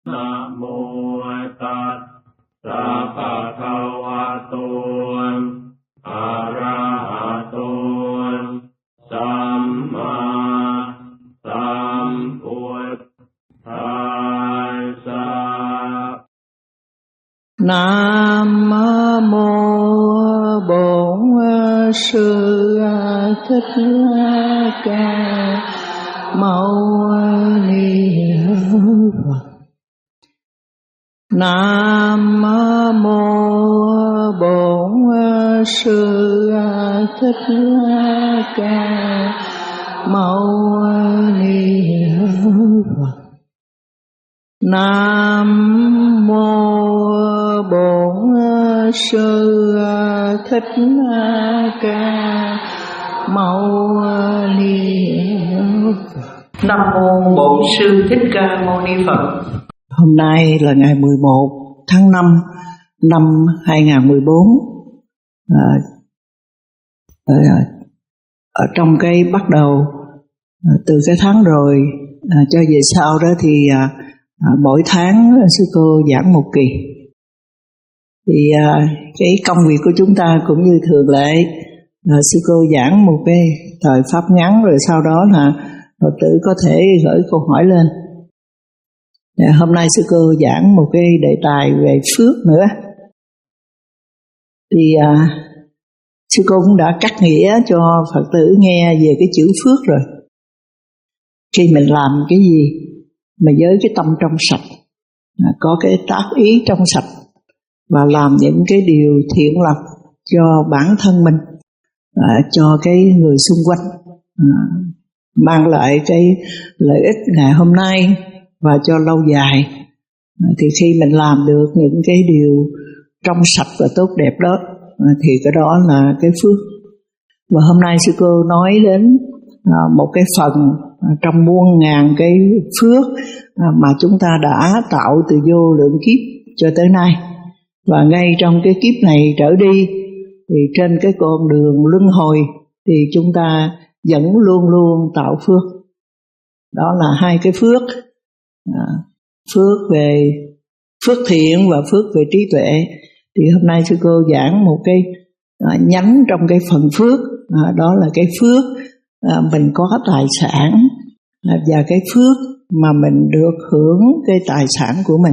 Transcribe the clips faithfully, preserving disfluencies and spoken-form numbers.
Nam mô Tát sa pa ka wa to arahato samma sambuddhassa. Nam mô Bổn Sư Thích Ca Mâu Ni Phật. Nam mô Bổn Sư Thích Ca Mâu Ni Phật. Nam mô Bổn Sư Thích Ca Mâu Ni Phật. Nam mô Bổn Sư Thích Ca Mâu Ni Phật. Hôm nay là ngày mười một tháng năm năm hai nghìn không trăm mười bốn. À, ở, ở trong cái bắt đầu à, từ cái tháng rồi à, cho về sau đó thì à, à, mỗi tháng sư cô giảng một kỳ. Thì à, cái công việc của chúng ta cũng như thường lệ, à, sư cô giảng một cái thời pháp ngắn rồi sau đó là Phật tử có thể gửi câu hỏi lên. Hôm nay sư cô giảng một cái đề tài về phước nữa. Thì à, sư cô cũng đã cắt nghĩa cho Phật tử nghe về cái chữ phước rồi. Khi mình làm cái gì mà với cái tâm trong sạch, à, có cái tác ý trong sạch và làm những cái điều thiện lành cho bản thân mình, à, cho cái người xung quanh, à, mang lại cái lợi ích ngày hôm nay và cho lâu dài, thì khi mình làm được những cái điều trong sạch và tốt đẹp đó thì cái đó là cái phước. Và hôm nay sư cô nói đến một cái phần trong muôn ngàn cái phước mà chúng ta đã tạo từ vô lượng kiếp cho tới nay. Và ngay trong cái kiếp này trở đi thì trên cái con đường luân hồi thì chúng ta vẫn luôn luôn tạo phước. Đó là hai cái phước. À, phước về phước thiện và phước về trí tuệ. Thì hôm nay sư cô giảng một cái à, nhánh trong cái phần phước, à, đó là cái phước à, mình có tài sản, à, và cái phước mà mình được hưởng cái tài sản của mình.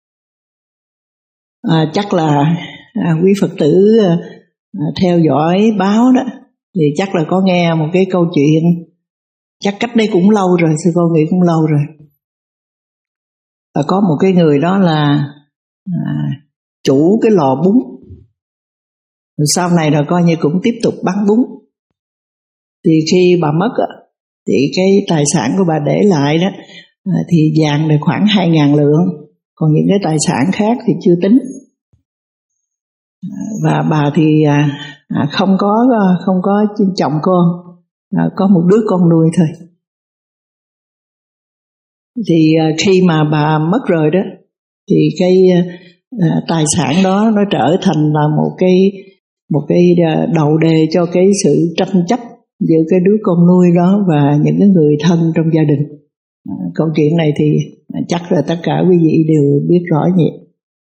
À, chắc là à, quý Phật tử à, theo dõi báo đó thì chắc là có nghe một cái câu chuyện, chắc cách đây cũng lâu rồi, sư cô nghĩ cũng lâu rồi. Và có một cái người đó là à, chủ cái lò bún. Rồi sau này là coi như cũng tiếp tục bán bún. Thì khi bà mất á, thì cái tài sản của bà để lại đó à, thì vàng được khoảng hai ngàn lượng, còn những cái tài sản khác thì chưa tính. Và bà thì à, à, không có không có chồng con, à, có một đứa con nuôi thôi. Thì khi mà bà mất rồi đó thì cái à, tài sản đó nó trở thành là một cái một cái đầu đề cho cái sự tranh chấp giữa cái đứa con nuôi đó và những cái người thân trong gia đình. À, câu chuyện này thì chắc là tất cả quý vị đều biết rõ nhỉ.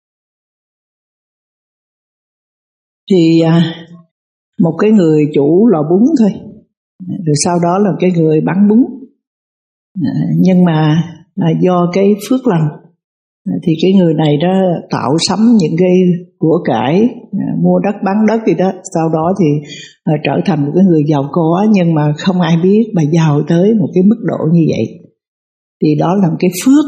Thì à, một cái người chủ lò bún thôi, rồi sau đó là cái người bán bún. À, nhưng mà à, do cái phước lành à, thì cái người này đó tạo sắm những cái của cải, à, mua đất bán đất gì đó, sau đó thì à, trở thành một cái người giàu có, nhưng mà không ai biết bà giàu tới một cái mức độ như vậy. Thì đó là một cái phước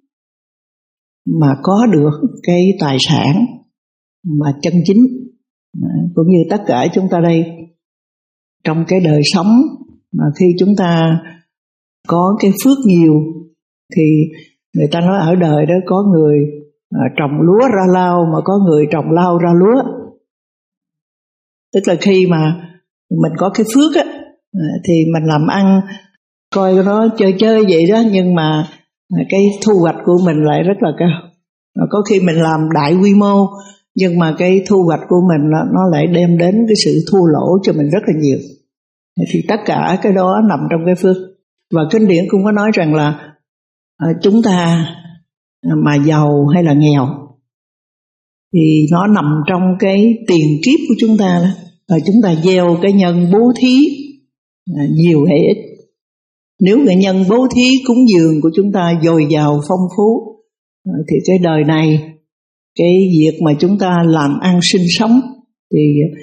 mà có được cái tài sản mà chân chính. À, cũng như tất cả chúng ta đây trong cái đời sống, mà khi chúng ta có cái phước nhiều thì người ta nói ở đời đó có người à, trồng lúa ra lao mà có người trồng lao ra lúa. Tức là khi mà mình có cái phước á à, thì mình làm ăn coi nó chơi chơi vậy đó, nhưng mà à, cái thu hoạch của mình lại rất là cao. Và có khi mình làm đại quy mô nhưng mà cái thu hoạch của mình nó, nó lại đem đến cái sự thua lỗ cho mình rất là nhiều. Thì tất cả cái đó nằm trong cái phước. Và kinh điển cũng có nói rằng là à, chúng ta mà giàu hay là nghèo, thì nó nằm trong cái tiền kiếp của chúng ta đó. Và chúng ta gieo cái nhân bố thí nhiều hay ít. Nếu cái nhân bố thí cúng dường của chúng ta dồi dào phong phú, thì cái đời này, cái việc mà chúng ta làm ăn sinh sống thì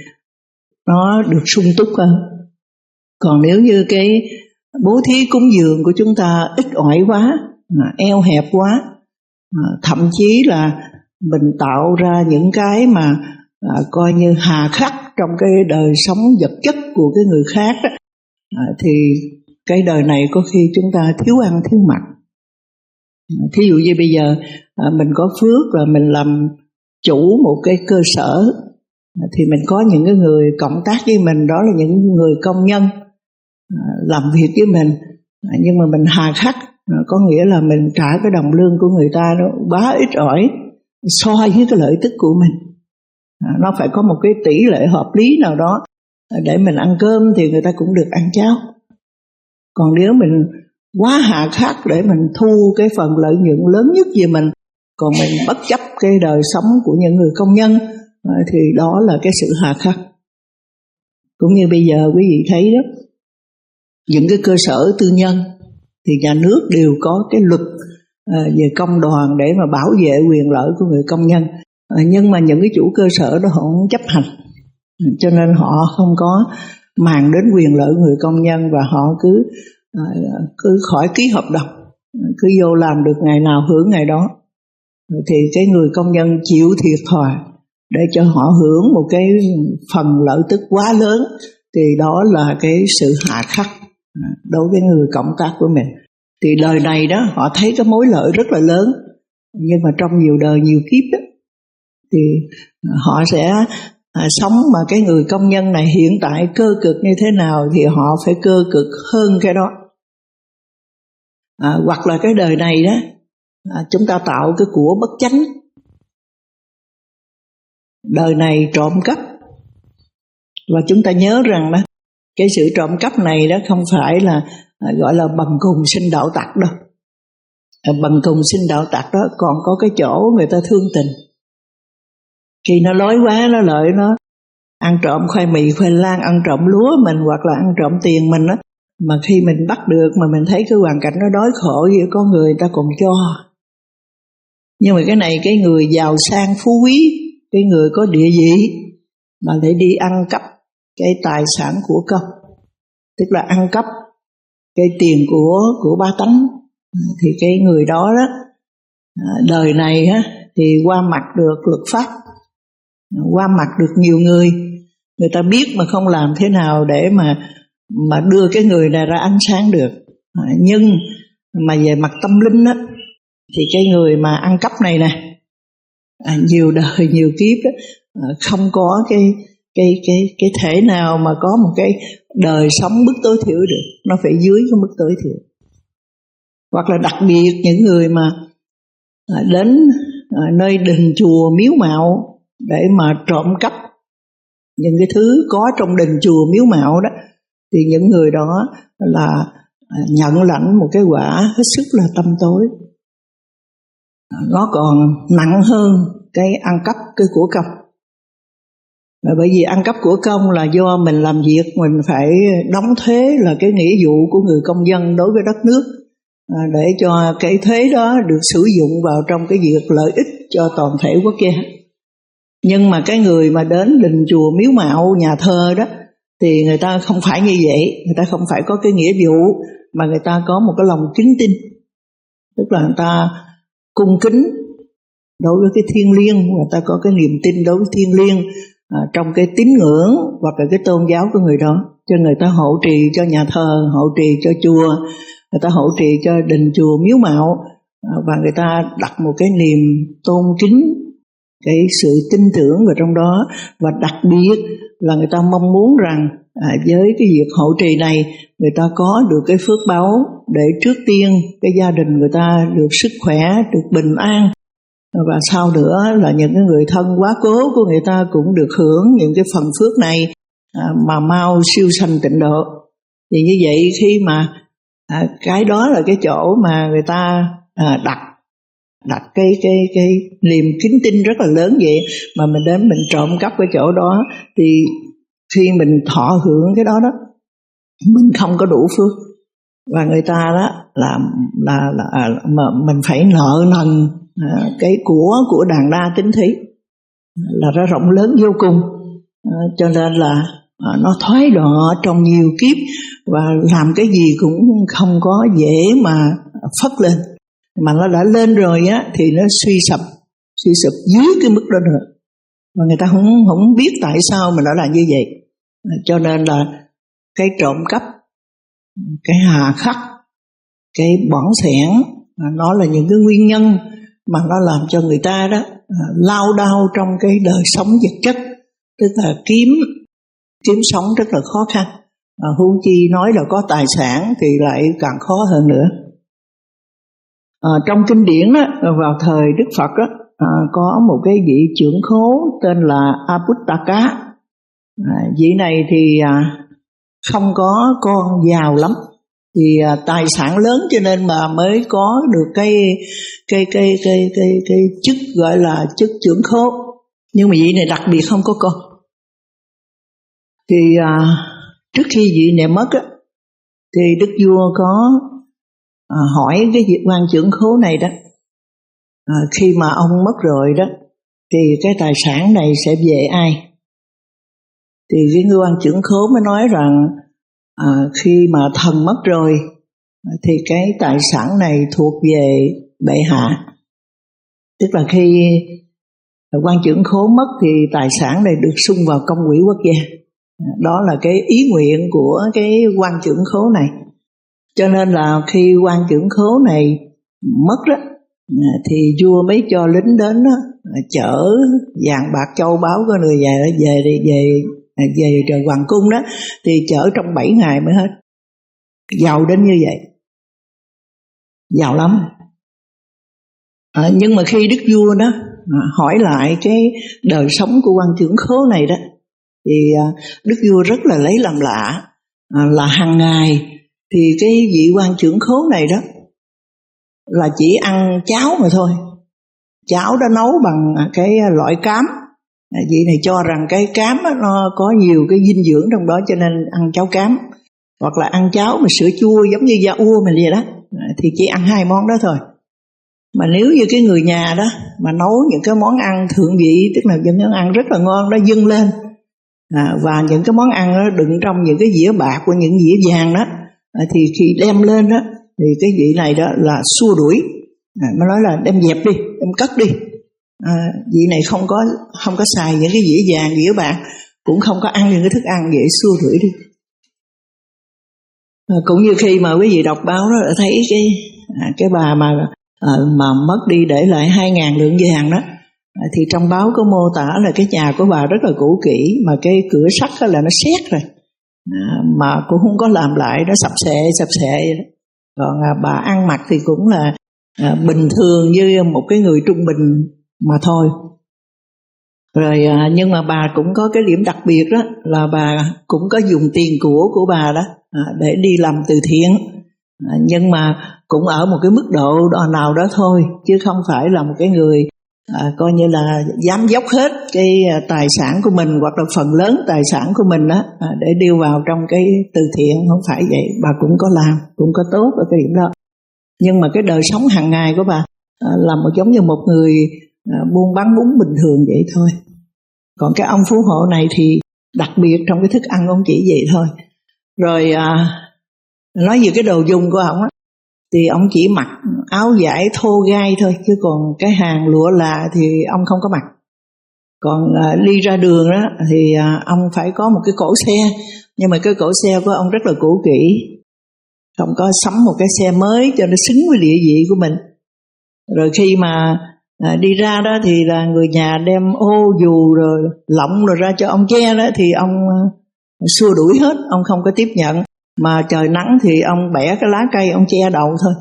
nó được sung túc hơn. Còn nếu như cái bố thí cúng dường của chúng ta ít ỏi quá, eo hẹp quá, thậm chí là mình tạo ra những cái mà à, coi như hà khắc trong cái đời sống vật chất của cái người khác đó, à, thì cái đời này có khi chúng ta thiếu ăn thiếu mặc. À, thí dụ như bây giờ à, mình có phước là mình làm chủ một cái cơ sở, à, thì mình có những cái người cộng tác với mình, đó là những người công nhân à, làm việc với mình, à, nhưng mà mình hà khắc, à, có nghĩa là mình trả cái đồng lương của người ta nó quá ít ỏi so với cái lợi tức của mình. À, nó phải có một cái tỷ lệ hợp lý nào đó để mình ăn cơm thì người ta cũng được ăn cháo. Còn nếu mình quá hà khắc để mình thu cái phần lợi nhuận lớn nhất về mình, còn mình bất chấp cái đời sống của những người công nhân, à, thì đó là cái sự hà khắc. Cũng như bây giờ quý vị thấy đó, những cái cơ sở tư nhân thì nhà nước đều có cái luật à, về công đoàn để mà bảo vệ quyền lợi của người công nhân. À, nhưng mà những cái chủ cơ sở đó họ không chấp hành, cho nên họ không có màng đến quyền lợi người công nhân, và họ cứ à, cứ khỏi ký hợp đồng, cứ vô làm được ngày nào hưởng ngày đó, thì cái người công nhân chịu thiệt thòi để cho họ hưởng một cái phần lợi tức quá lớn, thì đó là cái sự hạ khắc đối với người cộng tác của mình. Thì đời này đó họ thấy cái mối lợi rất là lớn, nhưng mà trong nhiều đời nhiều kiếp đó, thì họ sẽ à, sống mà cái người công nhân này hiện tại cơ cực như thế nào thì họ phải cơ cực hơn cái đó. À, hoặc là cái đời này đó à, chúng ta tạo cái của bất chánh, đời này trộm cắp, và chúng ta nhớ rằng đó, cái sự trộm cắp này đó không phải là à, gọi là bần cùng sinh đạo tặc đâu. À, bần cùng sinh đạo tặc đó còn có cái chỗ người ta thương tình. Khi nó lói quá, nó lợi nó ăn trộm khoai mì, khoai lang, ăn trộm lúa mình, hoặc là ăn trộm tiền mình đó, mà khi mình bắt được mà mình thấy cái hoàn cảnh nó đói khổ vậy, có người ta còn cho. Nhưng mà cái này cái người giàu sang phú quý, cái người có địa vị mà lại đi ăn cắp cái tài sản của công, tức là ăn cắp cái tiền của của ba tánh, thì cái người đó đó đời này á, thì qua mặt được luật pháp, qua mặt được nhiều người, người ta biết mà không làm thế nào để mà mà đưa cái người này ra ánh sáng được. À, nhưng mà về mặt tâm linh á, thì cái người mà ăn cắp này nè, à, nhiều đời nhiều kiếp á, à, không có cái cái cái cái thể nào mà có một cái đời sống mức tối thiểu được, nó phải dưới cái mức tối thiểu. Hoặc là đặc biệt những người mà à, đến à, nơi đình chùa miếu mạo để mà trộm cắp những cái thứ có trong đình chùa miếu mạo đó, thì những người đó là nhận lãnh một cái quả hết sức là tăm tối. Nó còn nặng hơn cái ăn cắp cái của công. Bởi vì ăn cắp của công là do mình làm việc, mình phải đóng thuế, là cái nghĩa vụ của người công dân đối với đất nước, để cho cái thuế đó được sử dụng vào trong cái việc lợi ích cho toàn thể quốc gia. Nhưng mà cái người mà đến đình chùa miếu mạo nhà thờ đó, thì người ta không phải như vậy, người ta không phải có cái nghĩa vụ, mà người ta có một cái lòng kính tin, tức là người ta cung kính đối với cái thiêng liêng, người ta có cái niềm tin đối với thiêng liêng à, trong cái tín ngưỡng hoặc là cái tôn giáo của người đó, cho người ta hộ trì cho nhà thờ, hộ trì cho chùa, người ta hộ trì cho đình chùa miếu mạo, à, và người ta đặt một cái niềm tôn kính, cái sự tin tưởng vào trong đó. Và đặc biệt là người ta mong muốn rằng à, với cái việc hộ trì này, người ta có được cái phước báu để trước tiên cái gia đình người ta được sức khỏe, được bình an, và sau nữa là những cái người thân quá cố của người ta cũng được hưởng những cái phần phước này à, mà mau siêu sanh tịnh độ. Thì như vậy khi mà à, cái đó là cái chỗ mà người ta à, đặt đặt cái cái cái niềm kính tin rất là lớn vậy, mà mình đến mình trộm cắp cái chỗ đó thì khi mình thọ hưởng cái đó đó, mình không có đủ phước, và người ta đó là là, là mà mình phải nợ nần à, cái của của đàn đa tín thí là nó rộng lớn vô cùng, à, cho nên là à, nó thoái đọa trong nhiều kiếp và làm cái gì cũng không có dễ mà phất lên, mà nó đã lên rồi á thì nó suy sụp suy sụp dưới cái mức đó nữa, mà người ta không không biết tại sao mình đã làm như vậy. À, cho nên là cái trộm cắp, cái hà khắc, cái bỏng sẻn, nó là những cái nguyên nhân mà nó làm cho người ta đó à, lao đao trong cái đời sống vật chất, tức là kiếm kiếm sống rất là khó khăn. À, huống chi nói là có tài sản thì lại càng khó hơn nữa. À, trong kinh điển đó, vào thời Đức Phật đó, à, có một cái vị trưởng khố tên là Aputtaka. À, vị này thì à, không có con giàu lắm, thì à, tài sản lớn cho nên mà mới có được cái cái cái cái cái cái chức gọi là chức trưởng khố. Nhưng mà vị này đặc biệt không có con. Thì à, trước khi vị này mất á, thì đức vua có à, hỏi cái vị quan trưởng khố này đó, à, khi mà ông mất rồi đó thì cái tài sản này sẽ về ai? Thì cái người quan trưởng khố mới nói rằng à, khi mà thần mất rồi thì cái tài sản này thuộc về bệ hạ. Tức là khi quan trưởng khố mất thì tài sản này được sung vào công quỹ quốc gia. Đó là cái ý nguyện của cái quan trưởng khố này. Cho nên là khi quan trưởng khố này mất đó, thì vua mới cho lính đến đó, chở vàng bạc châu báu của người về về về về về trời hoàng cung đó, thì chở trong bảy ngày mới hết. Giàu đến như vậy, giàu lắm. À, nhưng mà khi đức vua đó hỏi lại cái đời sống của quan trưởng khố này đó, thì đức vua rất là lấy làm lạ, à, là hàng ngày thì cái vị quan trưởng khố này đó là chỉ ăn cháo mà thôi. Cháo đó nấu bằng cái loại cám. À, vị này cho rằng cái cám đó, nó có nhiều cái dinh dưỡng trong đó cho nên ăn cháo cám. Hoặc là ăn cháo mà sữa chua giống như da ua mình vậy đó, à, thì chỉ ăn hai món đó thôi. Mà nếu như cái người nhà đó mà nấu những cái món ăn thượng vị, tức là những món ăn rất là ngon đó dâng lên, à, và những cái món ăn đó đựng trong những cái dĩa bạc của những dĩa vàng đó, à, thì khi đem lên đó thì cái vị này đó là xua đuổi, à, nó nói là đem dẹp đi, đem cất đi. À, vị này không có không có xài những cái dĩa vàng dĩa bạc, cũng không có ăn những cái thức ăn vậy, xua đuổi đi. À, cũng như khi mà quý vị đọc báo đó đã thấy cái à, cái bà mà à, mà mất đi để lại hai ngàn lượng vàng đó, à, thì trong báo có mô tả là cái nhà của bà rất là cũ kỹ, mà cái cửa sắt đó là nó sét rồi, à, mà cũng không có làm lại, nó sập xệ sập xệ vậy đó. Còn à, bà ăn mặc thì cũng là à, bình thường như một cái người trung bình mà thôi. Rồi à, nhưng mà bà cũng có cái điểm đặc biệt đó là bà cũng có dùng tiền của của bà đó à, để đi làm từ thiện, à, nhưng mà cũng ở một cái mức độ nào đó thôi, chứ không phải là một cái người à, coi như là dám dốc hết cái à, tài sản của mình hoặc là phần lớn tài sản của mình đó à, để đưa vào trong cái từ thiện, không phải vậy. Bà cũng có làm, cũng có tốt ở cái điểm đó. Nhưng mà cái đời sống hàng ngày của bà à, là một giống như một người à, buôn bán bún bình thường vậy thôi. Còn cái ông phú hộ này thì đặc biệt trong cái thức ăn ông chỉ vậy thôi. Rồi à, nói về cái đồ dùng của ông á, thì ông chỉ mặc áo vải thô gai thôi, chứ còn cái hàng lụa là thì ông không có mặc. Còn à, đi ra đường đó thì à, ông phải có một cái cỗ xe, nhưng mà cái cỗ xe của ông rất là cũ kỹ, không có sắm một cái xe mới cho nó xứng với địa vị của mình. Rồi khi mà à, đi ra đó thì là người nhà đem ô dù rồi lọng rồi ra cho ông che đó, thì ông à, xua đuổi hết, ông không có tiếp nhận. Mà trời nắng thì ông bẻ cái lá cây ông che đầu thôi,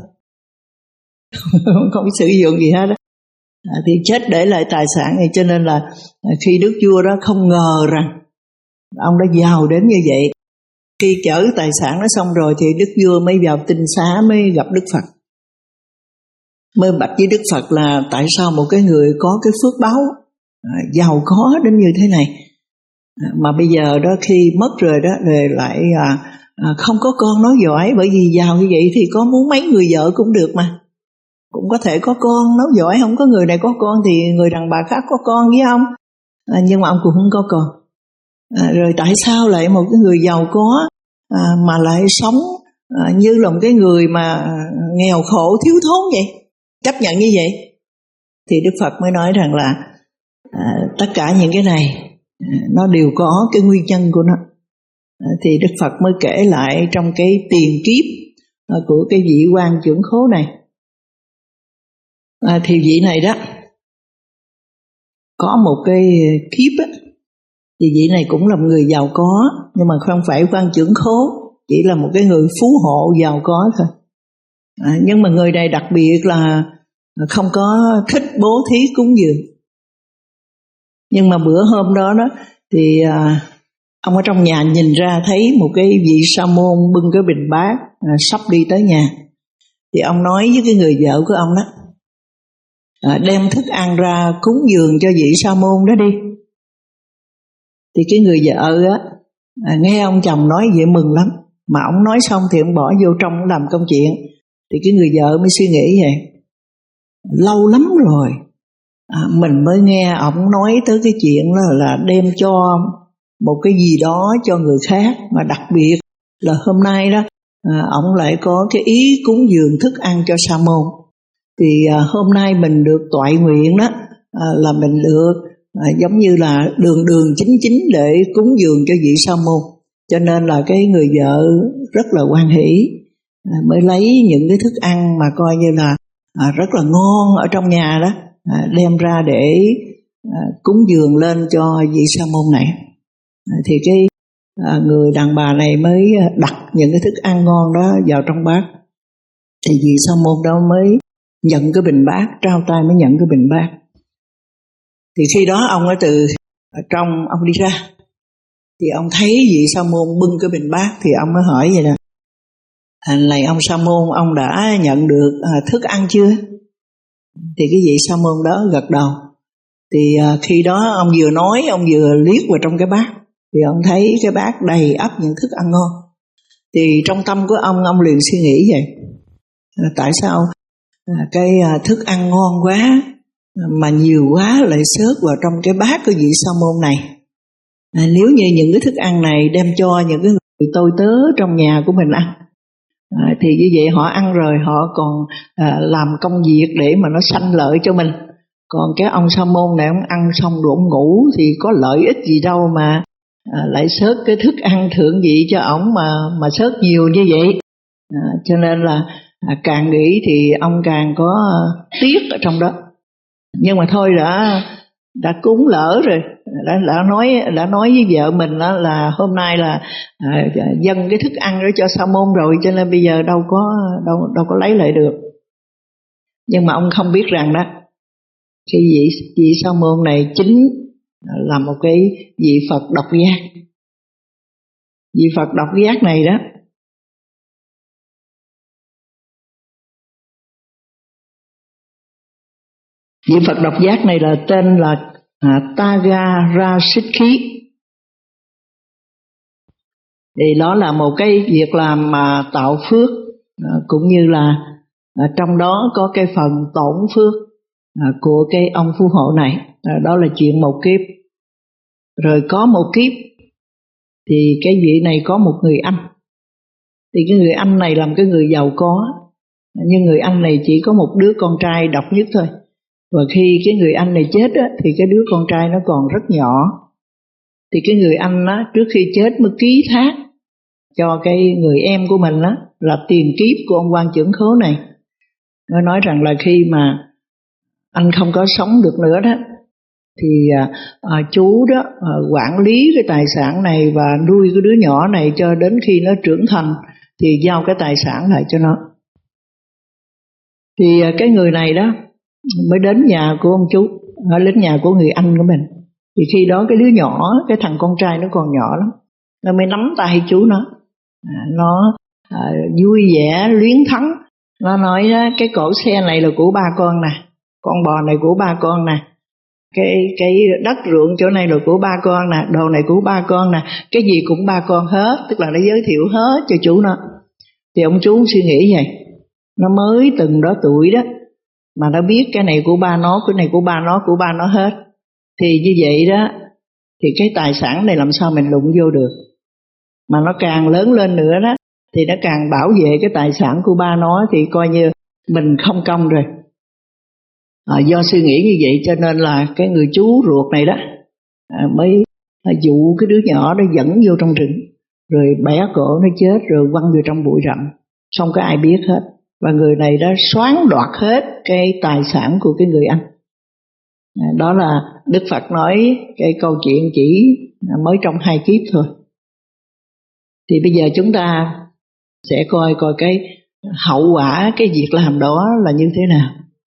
không sử dụng gì hết đó. À, thì chết để lại tài sản này, cho nên là à, khi đức vua đó không ngờ rằng ông đã giàu đến như vậy. Khi chở tài sản nó xong rồi thì đức vua mới vào tinh xá mới gặp Đức Phật. mới bạch với Đức Phật là tại sao một cái người có cái phước báu à, giàu có đến như thế này à, mà bây giờ đó khi mất rồi đó rồi lại à, à, không có con nói giỏi, bởi vì giàu như vậy thì có muốn mấy người vợ cũng được mà, cũng có thể có con nói giỏi, không có người này có con thì người đàn bà khác có con với ông à, nhưng mà ông cũng không có con à, rồi tại sao lại một cái người giàu có à, mà lại sống à, như là một cái người mà nghèo khổ thiếu thốn vậy, chấp nhận như vậy? Thì Đức Phật mới nói rằng là à, tất cả những cái này à, nó đều có cái nguyên nhân của nó à, thì Đức Phật mới kể lại trong cái tiền kiếp à, của cái vị quan trưởng khố này à, thì vị này đó có một cái kiếp á, thì vị này cũng là một người giàu có nhưng mà không phải quan trưởng khố, chỉ là một cái người phú hộ giàu có thôi à, nhưng mà người này đặc biệt là không có thích bố thí cúng dường. Nhưng mà bữa hôm đó đó thì à, ông ở trong nhà nhìn ra thấy một cái vị sa môn bưng cái bình bát à, sắp đi tới nhà, thì ông nói với cái người vợ của ông đó à, đem thức ăn ra cúng dường cho vị sa môn đó đi. Thì cái người vợ á à, nghe ông chồng nói vậy mừng lắm, mà ông nói xong thì ông bỏ vô trong làm công chuyện. Thì cái người vợ mới suy nghĩ vậy, lâu lắm rồi à, mình mới nghe ông nói tới cái chuyện là, là đem cho một cái gì đó cho người khác, mà đặc biệt là hôm nay đó à, ông lại có cái ý cúng dường thức ăn cho sa môn. Thì à, hôm nay mình được toại nguyện đó à, là mình được à, giống như là đường đường chính chính để cúng dường cho vị sa môn, cho nên là cái người vợ rất là hoan hỷ à, mới lấy những cái thức ăn mà coi như là à, rất là ngon ở trong nhà đó à, đem ra để à, cúng dường lên cho vị sa môn này à, thì cái à, người đàn bà này mới đặt những cái thức ăn ngon đó vào trong bát. Thì vị sa môn đó mới nhận cái bình bát, trao tay mới nhận cái bình bát. Thì khi đó ông ở từ ở trong ông đi ra, thì ông thấy vị sa môn bưng cái bình bát, thì ông mới hỏi vậy nè: à, này ông sa môn, ông đã nhận được à, thức ăn chưa? Thì cái vị sa môn đó gật đầu. Thì à, khi đó ông vừa nói, ông vừa liếc vào trong cái bát, thì ông thấy cái bát đầy ắp những thức ăn ngon. Thì trong tâm của ông, ông liền suy nghĩ vậy: à, tại sao à, cái à, thức ăn ngon quá mà nhiều quá lại xớt vào trong cái bát của vị sa môn này. À, nếu như những cái thức ăn này đem cho những cái người tôi tớ trong nhà của mình ăn, à, thì như vậy họ ăn rồi họ còn à, làm công việc để mà nó sanh lợi cho mình. Còn cái ông sa môn này ông ăn xong rồi ông ngủ thì có lợi ích gì đâu mà à, lại xớt cái thức ăn thượng vị cho ổng mà mà xớt nhiều như vậy. À, cho nên là à, càng nghĩ thì ông càng có à, tiếc ở trong đó. Nhưng mà thôi đã đã cúng lỡ rồi, đã, đã nói đã nói với vợ mình đó là hôm nay là à, dâng cái thức ăn đó cho sa môn rồi, cho nên bây giờ đâu có đâu đâu có lấy lại được. Nhưng mà ông không biết rằng đó, cái vị vị sa môn này chính là một cái vị Phật độc giác. Vị Phật độc giác này đó vị Phật độc giác này là tên là à, Tagarashikhi. Thì đó là một cái việc làm mà tạo phước à, cũng như là à, trong đó có cái phần tổn phước à, của cái ông phú hộ này. À, đó là chuyện một kiếp. Rồi có một kiếp thì cái vị này có một người anh. Thì cái người anh này làm cái người giàu có, nhưng người anh này chỉ có một đứa con trai độc nhất thôi. Và khi cái người anh này chết á, thì cái đứa con trai nó còn rất nhỏ. Thì cái người anh á, trước khi chết mới ký thác cho cái người em của mình á, là tiền kiếp của ông quan trưởng khố này. Nó nói rằng là khi mà anh không có sống được nữa đó, thì à, à, chú đó à, quản lý cái tài sản này và nuôi cái đứa nhỏ này cho đến khi nó trưởng thành thì giao cái tài sản lại cho nó. Thì à, cái người này đó mới đến nhà của ông chú, ở đến nhà của người anh của mình. Thì khi đó cái đứa nhỏ, cái thằng con trai nó còn nhỏ lắm, nó mới nắm tay chú nó, à, nó à, vui vẻ luyến thắng Nó nói đó, cái cổ xe này là của ba con nè, con bò này của ba con nè, cái cái đất ruộng chỗ này là của ba con nè, đồ này của ba con nè, cái gì cũng ba con hết, tức là nó giới thiệu hết cho chú nó. Thì ông chú suy nghĩ vậy, nó mới từng đó tuổi đó mà nó biết cái này của ba nó, cái này của ba nó, của ba nó hết. Thì như vậy đó, thì cái tài sản này làm sao mình đụng vô được. Mà nó càng lớn lên nữa đó, thì nó càng bảo vệ cái tài sản của ba nó, thì coi như mình không công rồi. À, do suy nghĩ như vậy cho nên là cái người chú ruột này đó à, mới à, dụ cái đứa nhỏ đó dẫn vô trong rừng, rồi bẻ cổ nó chết, rồi quăng vô trong bụi rậm, không có ai biết hết. Và người này đã xoán đoạt hết cái tài sản của cái người anh. À, đó là Đức Phật nói cái câu chuyện chỉ mới trong hai kiếp thôi. Thì bây giờ chúng ta sẽ coi coi cái hậu quả cái việc làm đó là như thế nào.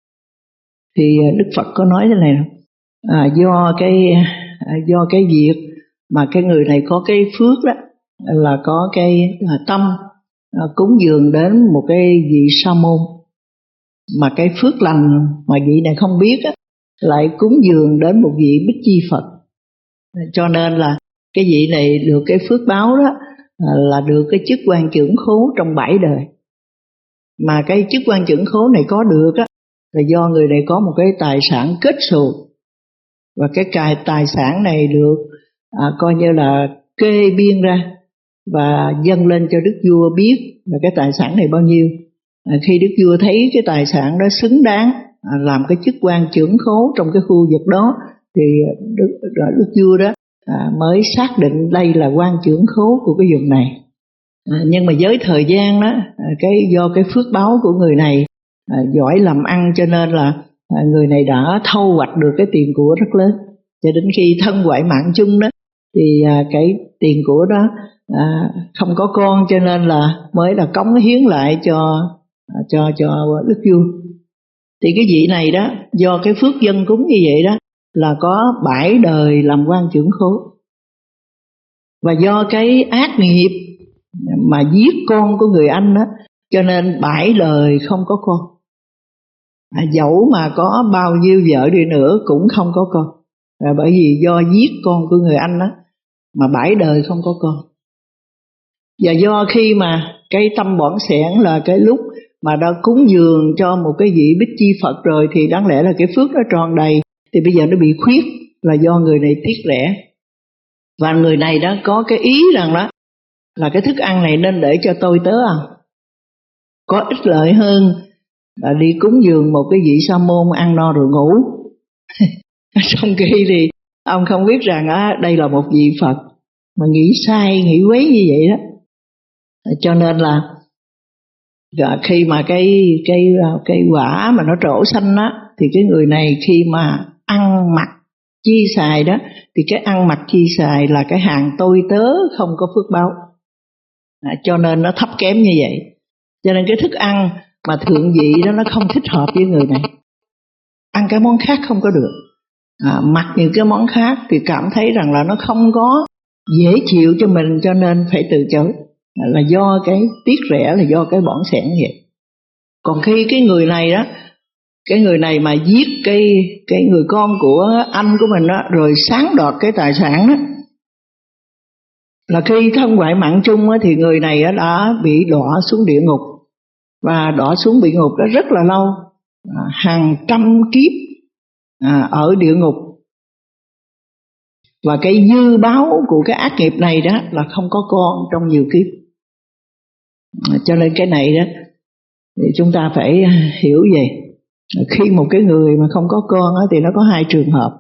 Thì Đức Phật có nói thế này, à, do cái à, do cái việc mà cái người này có cái phước đó, là có cái à, tâm à, cúng dường đến một cái vị sa môn, mà cái phước lành mà vị này không biết á, lại cúng dường đến một vị Bích Chi Phật. Cho nên là cái vị này được cái phước báo đó à, là được cái chức quan trưởng khố trong bảy đời. Mà cái chức quan trưởng khố này có được á, là do người này có một cái tài sản kết xù, và cái cài tài sản này được à, coi như là kê biên ra và dâng lên cho đức vua biết là cái tài sản này bao nhiêu. À, khi đức vua thấy cái tài sản đó xứng đáng à, làm cái chức quan trưởng khố trong cái khu vực đó, thì đức, đức vua đó à, mới xác định đây là quan trưởng khố của cái vùng này. À, nhưng mà với thời gian đó, à, cái do cái phước báo của người này à, giỏi làm ăn, cho nên là à, người này đã thâu hoạch được cái tiền của rất lớn. Cho đến khi thân ngoại mạng chung đó, thì à, cái tiền của đó à, không có con, cho nên là mới là cống hiến lại cho à, cho cho đức vua. Thì cái vị này đó, do cái phước dân cúng như vậy đó, là có bảy đời làm quan trưởng khố. Và do cái ác nghiệp mà giết con của người anh đó, cho nên bảy đời không có con. À, dẫu mà có bao nhiêu vợ đi nữa cũng không có con. À, bởi vì do giết con của người anh đó mà bảy đời không có con. Và do khi mà cái tâm bỏng sẻn là cái lúc mà đã cúng dường cho một cái vị Bích Chi Phật rồi, thì đáng lẽ là cái phước nó tròn đầy, thì bây giờ nó bị khuyết là do người này tiếc rẻ. Và người này đó có cái ý rằng đó là cái thức ăn này nên để cho tôi tớ ăn, có ích lợi hơn là đi cúng dường một cái vị sa môn ăn no rồi ngủ. Trong khi thì ông không biết rằng á, đây là một vị Phật, mà nghĩ sai, nghĩ quấy như vậy đó. Cho nên là khi mà cái cái cái quả mà nó trổ xanh á, thì cái người này khi mà ăn mặc chi xài đó, thì cái ăn mặc chi xài là cái hàng tôi tớ không có phước báo. À, cho nên nó thấp kém như vậy. Cho nên cái thức ăn mà thượng vị đó nó không thích hợp với người này. Ăn cái món khác không có được, à, mặc những cái món khác thì cảm thấy rằng là nó không có dễ chịu cho mình, cho nên phải từ chối. À, là do cái tiếc rẻ, là do cái bỏng sẻn vậy. Còn khi cái người này đó, cái người này mà giết cái cái người con của anh của mình đó, rồi sáng đoạt cái tài sản đó, là khi thân ngoại mạng chung á, thì người này đã bị đọa xuống địa ngục. Và đọa xuống địa ngục đó rất là lâu, à, hàng trăm kiếp à, ở địa ngục. Và cái dư báo của cái ác nghiệp này đó là không có con trong nhiều kiếp. À, cho nên cái này đó thì chúng ta phải hiểu về. Khi một cái người mà không có con á, thì nó có hai trường hợp.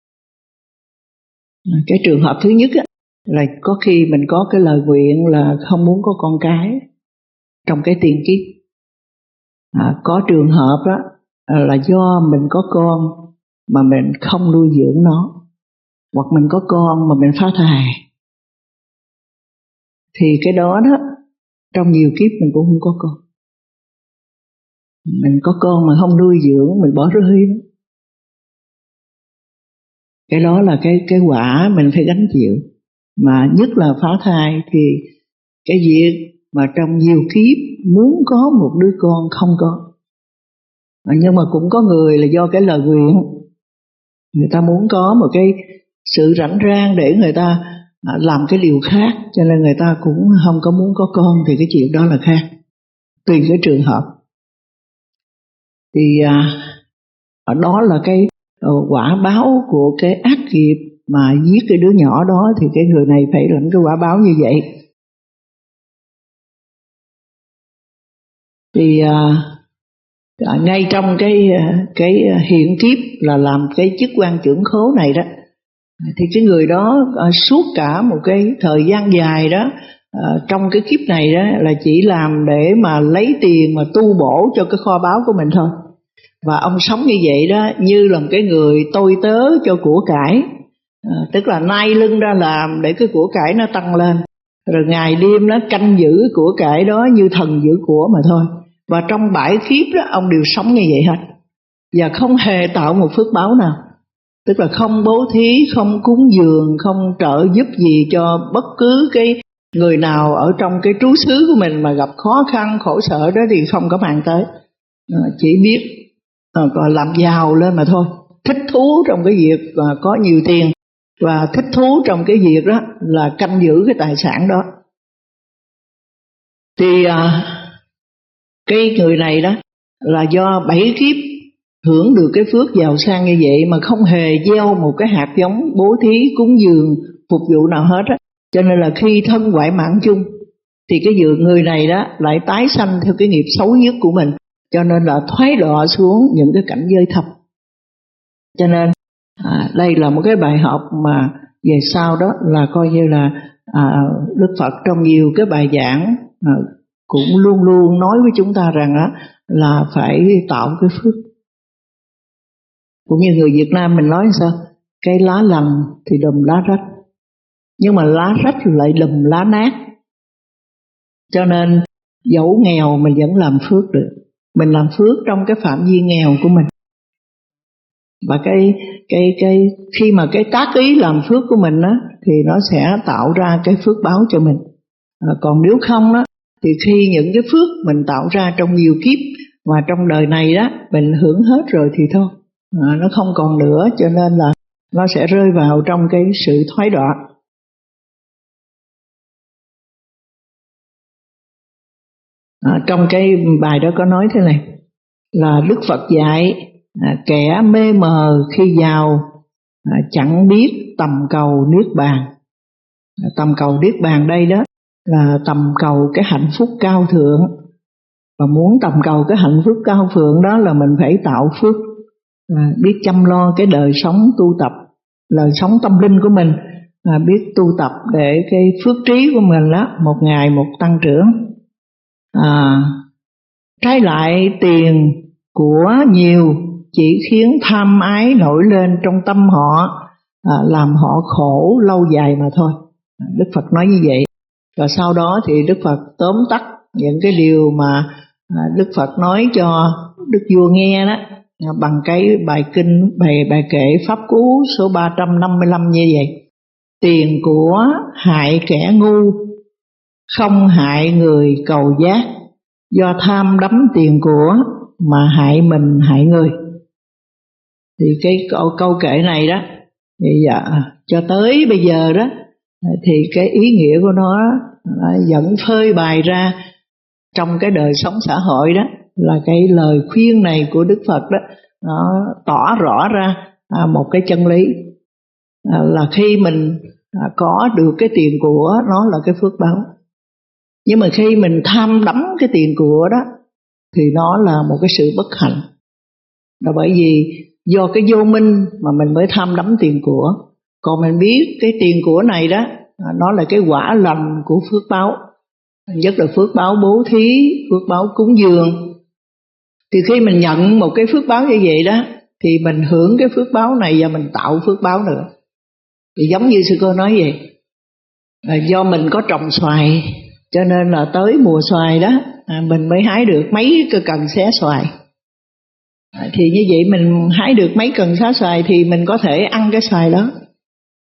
À, cái trường hợp thứ nhất á, là có khi mình có cái lời nguyện là không muốn có con cái trong cái tiền kiếp. À, có trường hợp đó là do mình có con mà mình không nuôi dưỡng nó, hoặc mình có con mà mình phá thai, thì cái đó đó trong nhiều kiếp mình cũng không có con. Mình có con mà không nuôi dưỡng, mình bỏ rơi đó. Cái đó là cái cái quả mình phải gánh chịu. Mà nhất là phá thai thì cái việc mà trong nhiều kiếp muốn có một đứa con không có. Nhưng mà cũng có người là do cái lời nguyện, người ta muốn có một cái sự rảnh rang để người ta làm cái điều khác, cho nên người ta cũng không có muốn có con, thì cái chuyện đó là khác, tùy cái trường hợp. Thì à, đó là cái quả báo của cái ác nghiệp mà giết cái đứa nhỏ đó, thì cái người này phải lãnh cái quả báo như vậy. Thì à, à, ngay trong cái cái hiện kiếp là làm cái chức quan trưởng khố này đó, thì cái người đó à, suốt cả một cái thời gian dài đó, à, trong cái kiếp này đó là chỉ làm để mà lấy tiền mà tu bổ cho cái kho báu của mình thôi. Và ông sống như vậy đó như là một cái người tôi tớ cho của cải, à, tức là nai lưng ra làm để cái của cải nó tăng lên, rồi ngày đêm nó canh giữ của cải đó như thần giữ của mà thôi. Và trong bãi kiếp đó ông đều sống như vậy hết, và không hề tạo một phước báo nào, tức là không bố thí, không cúng dường, không trợ giúp gì cho bất cứ cái người nào ở trong cái trú xứ của mình mà gặp khó khăn khổ sở đó thì không có mang tới, à, chỉ biết à, làm giàu lên mà thôi, thích thú trong cái việc à, có nhiều tiền, và thích thú trong cái việc đó là canh giữ cái tài sản đó. Thì à, cái người này đó là do bảy kiếp hưởng được cái phước giàu sang như vậy mà không hề gieo một cái hạt giống bố thí cúng dường phục vụ nào hết á, cho nên là khi thân hoại mạng chung thì cái dường người này đó lại tái sanh theo cái nghiệp xấu nhất của mình, cho nên là thoái đọa xuống những cái cảnh giới thấp. Cho nên à, đây là một cái bài học mà về sau đó là coi như là à, Đức Phật trong nhiều cái bài giảng à, cũng luôn luôn nói với chúng ta rằng á là phải tạo cái phước. Cũng như người Việt Nam mình nói sao, cái lá lành thì đùm lá rách, nhưng mà lá rách lại đùm lá nát. Cho nên dẫu nghèo mình vẫn làm phước được, mình làm phước trong cái phạm vi nghèo của mình. Và cái cái cái khi mà cái tác ý làm phước của mình á thì nó sẽ tạo ra cái phước báo cho mình. À, còn nếu không đó thì khi những cái phước mình tạo ra trong nhiều kiếp mà trong đời này đó mình hưởng hết rồi thì thôi, à, nó không còn nữa, cho nên là nó sẽ rơi vào trong cái sự thoái đọa. À, trong cái bài đó có nói thế này là Đức Phật dạy à, kẻ mê mờ khi giàu à, chẳng biết tầm cầu niết bàn. À, tầm cầu niết bàn đây đó là tầm cầu cái hạnh phúc cao thượng, và muốn tầm cầu cái hạnh phúc cao thượng đó là mình phải tạo phước, à, biết chăm lo cái đời sống tu tập, đời sống tâm linh của mình, à, biết tu tập để cái phước trí của mình đó một ngày một tăng trưởng. À, trái lại tiền của nhiều chỉ khiến tham ái nổi lên trong tâm họ, à, làm họ khổ lâu dài mà thôi. Đức Phật nói như vậy. Và sau đó thì Đức Phật tóm tắt những cái điều mà à, Đức Phật nói cho Đức Vua nghe đó à, bằng cái bài kinh, bài bài kệ Pháp Cú số ba trăm năm mươi lăm như vậy. Tiền của hại kẻ ngu, không hại người cầu giác, do tham đắm tiền của mà hại mình hại người. Thì cái câu, câu kệ này đó thì dạ, cho tới bây giờ đó thì cái ý nghĩa của nó, nó vẫn phơi bày ra trong cái đời sống xã hội đó, là cái lời khuyên này của Đức Phật đó nó tỏ rõ ra à, một cái chân lý à, là khi mình à, có được cái tiền của nó là cái phước báo, nhưng mà khi mình tham đắm cái tiền của đó thì nó là một cái sự bất hạnh. Là bởi vì do cái vô minh mà mình mới tham đắm tiền của. Còn mình biết cái tiền của này đó nó là cái quả lành của phước báo, nhất là phước báo bố thí, phước báo cúng dường. Thì khi mình nhận một cái phước báo như vậy đó thì mình hưởng cái phước báo này và mình tạo phước báo nữa. Thì giống như sư cô nói vậy, à, do mình có trồng xoài cho nên là tới mùa xoài đó à, mình mới hái được mấy cái cần xé xoài. À, thì như vậy mình hái được mấy cần xé xoài thì mình có thể ăn cái xoài đó.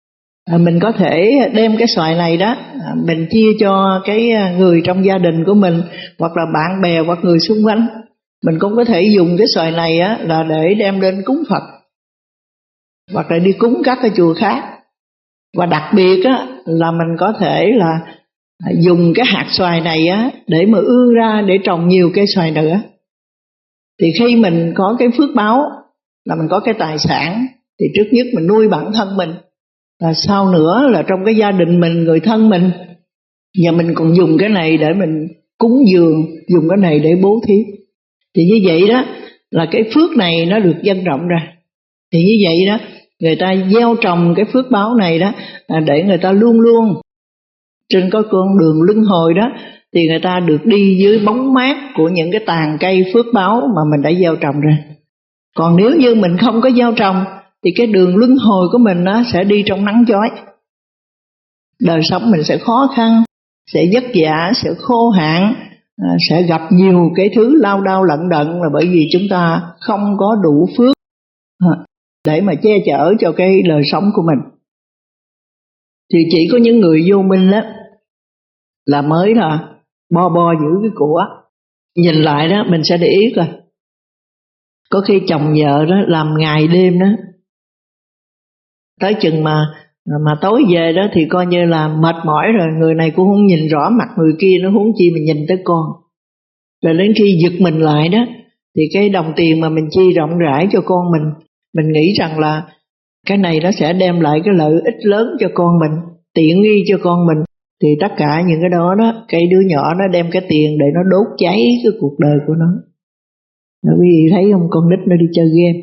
À, mình có thể đem cái xoài này đó, à, mình chia cho cái người trong gia đình của mình, hoặc là bạn bè hoặc người xung quanh. Mình cũng có thể dùng cái xoài này á là để đem lên cúng Phật, hoặc là đi cúng các cái chùa khác. Và đặc biệt á là mình có thể là dùng cái hạt xoài này á để mà ươm ra để trồng nhiều cây xoài nữa. Thì khi mình có cái phước báo là mình có cái tài sản, thì trước nhất mình nuôi bản thân mình, và sau nữa là trong cái gia đình mình, người thân mình, và mình còn dùng cái này để mình cúng dường, dùng cái này để bố thí. Thì như vậy đó là cái phước này nó được nhân rộng ra. Thì như vậy đó, người ta gieo trồng cái phước báo này đó để người ta luôn luôn trên cái con đường luân hồi đó, thì người ta được đi dưới bóng mát của những cái tàn cây phước báo mà mình đã gieo trồng ra. Còn nếu như mình không có gieo trồng thì cái đường luân hồi của mình nó sẽ đi trong nắng chói. Đời sống mình sẽ khó khăn, sẽ vất vả, sẽ khô hạn, sẽ gặp nhiều cái thứ lao đao lận đận, là bởi vì chúng ta không có đủ phước để mà che chở cho cái đời sống của mình. Thì chỉ có những người vô minh đó là mới là bo bo giữ cái của. Nhìn lại đó mình sẽ để ý coi, có khi chồng vợ đó làm ngày đêm đó, tới chừng mà mà tối về đó thì coi như là mệt mỏi rồi, người này cũng không nhìn rõ mặt người kia, nó huống chi mình nhìn tới con. Rồi đến khi giật mình lại đó, thì cái đồng tiền mà mình chi rộng rãi cho con mình, mình nghĩ rằng là cái này nó sẽ đem lại cái lợi ích lớn cho con mình, tiện nghi cho con mình. Thì tất cả những cái đó đó, cái đứa nhỏ nó đem cái tiền để nó đốt cháy cái cuộc đời của nó. Rồi quý vị thấy không, con nít nó đi chơi game.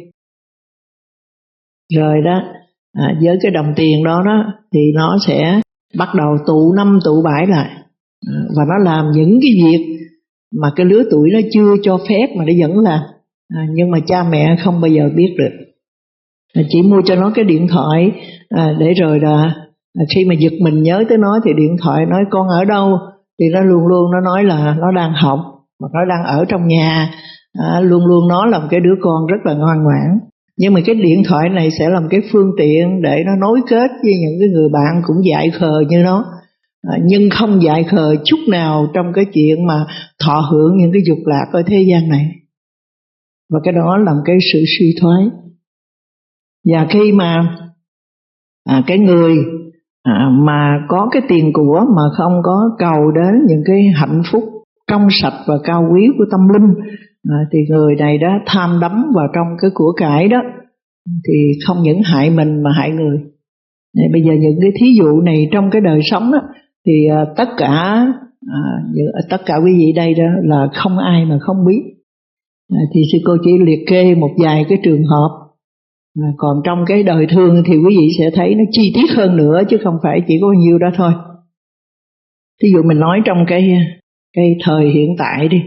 Rồi đó, à, với cái đồng tiền đó đó thì nó sẽ bắt đầu tụ năm tụ bảy lại, à, và nó làm những cái việc mà cái lứa tuổi nó chưa cho phép mà nó vẫn làm, à, nhưng mà cha mẹ không bao giờ biết được. À, chỉ mua cho nó cái điện thoại, à, để rồi là à, khi mà giật mình nhớ tới nó thì điện thoại nói con ở đâu, thì nó luôn luôn nó nói là nó đang học, hoặc nó đang ở trong nhà, à, luôn luôn nó là một cái đứa con rất là ngoan ngoãn. Nhưng mà cái điện thoại này sẽ làm cái phương tiện để nó nối kết với những cái người bạn cũng dại khờ như nó, à, nhưng không dại khờ chút nào trong cái chuyện mà thọ hưởng những cái dục lạc ở thế gian này. Và cái đó là một cái sự suy thoái. Và khi mà à, cái người à, mà có cái tiền của mà không có cầu đến những cái hạnh phúc trong sạch và cao quý của tâm linh, à, thì người này đó tham đắm vào trong cái của cải đó, thì không những hại mình mà hại người. Để bây giờ những cái thí dụ này trong cái đời sống đó, thì à, tất cả à, tất cả quý vị đây đó là không ai mà không biết. À, thì sư cô chỉ liệt kê một vài cái trường hợp. À, còn trong cái đời thường thì quý vị sẽ thấy nó chi tiết hơn nữa, chứ không phải chỉ có nhiêu đó thôi. Ví dụ mình nói trong cái cái thời hiện tại đi,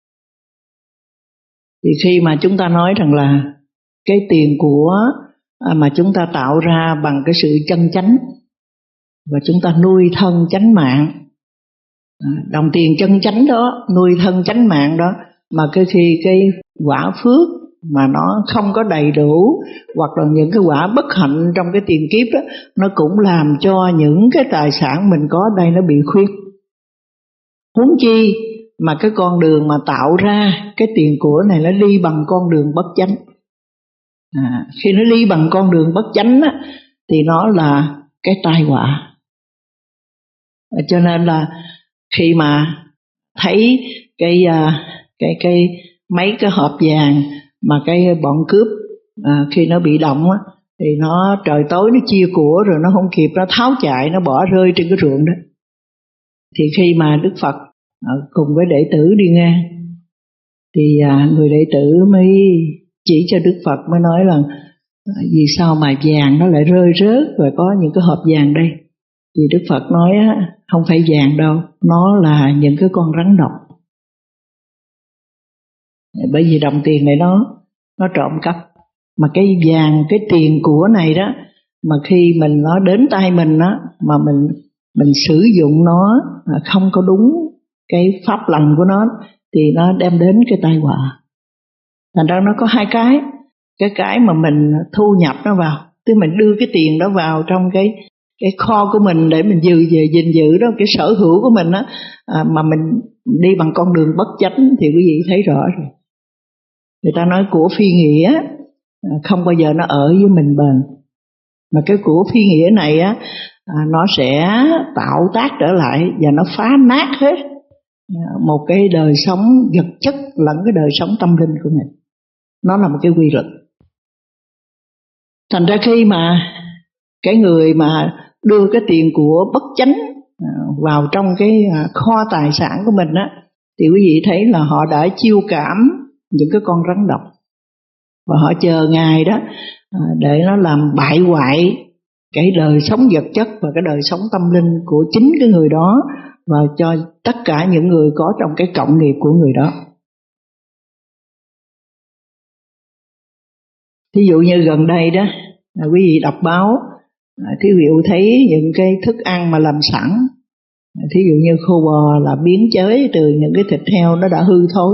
thì khi mà chúng ta nói rằng là cái tiền của mà chúng ta tạo ra bằng cái sự chân chánh, và chúng ta nuôi thân chánh mạng, à, đồng tiền chân chánh đó, nuôi thân chánh mạng đó, mà cái khi cái quả phước mà nó không có đầy đủ, hoặc là những cái quả bất hạnh trong cái tiền kiếp đó, nó cũng làm cho những cái tài sản mình có đây nó bị khuyết. Huống chi mà cái con đường mà tạo ra cái tiền của này nó đi bằng con đường bất chánh. À, khi nó đi bằng con đường bất chánh á, thì nó là cái tai họa. À, cho nên là khi mà thấy cái cái cái mấy cái hộp vàng mà cái bọn cướp à, khi nó bị động á, thì nó trời tối nó chia của rồi nó không kịp, nó tháo chạy, nó bỏ rơi trên cái ruộng đó. Thì khi mà Đức Phật à, cùng với đệ tử đi ngang, thì à, người đệ tử mới chỉ cho Đức Phật, mới nói là à, vì sao mà vàng nó lại rơi rớt và có những cái hộp vàng đây. Thì Đức Phật nói á, không phải vàng đâu, nó là những cái con rắn độc. Bởi vì đồng tiền này nó nó trộm cắp. Mà cái vàng, cái tiền của này đó, mà khi mình nó đến tay mình đó, mà mình mình sử dụng nó không có đúng cái pháp lành của nó, thì nó đem đến cái tai họa. Thành ra nó có hai cái. Cái cái mà mình thu nhập nó vào, tức mình đưa cái tiền đó vào trong cái cái kho của mình để mình giữ về gìn giữ đó, cái sở hữu của mình á, à, mà mình đi bằng con đường bất chánh thì quý vị thấy rõ rồi. Người ta nói của phi nghĩa à, không bao giờ nó ở với mình bền, mà cái của phi nghĩa này á, à, nó sẽ tạo tác trở lại và nó phá nát hết một cái đời sống vật chất lẫn cái đời sống tâm linh của mình. Nó là một cái quy luật. Thành ra khi mà cái người mà đưa cái tiền của bất chánh vào trong cái kho tài sản của mình á, thì quý vị thấy là họ đã chiêu cảm những cái con rắn độc, và họ chờ ngày đó để nó làm bại hoại cái đời sống vật chất và cái đời sống tâm linh của chính cái người đó, và cho tất cả những người có trong cái cộng nghiệp của người đó. Thí dụ như gần đây đó, quý vị đọc báo, thí dụ thấy những cái thức ăn mà làm sẵn, thí dụ như khô bò là biến chế từ những cái thịt heo nó đã hư thối,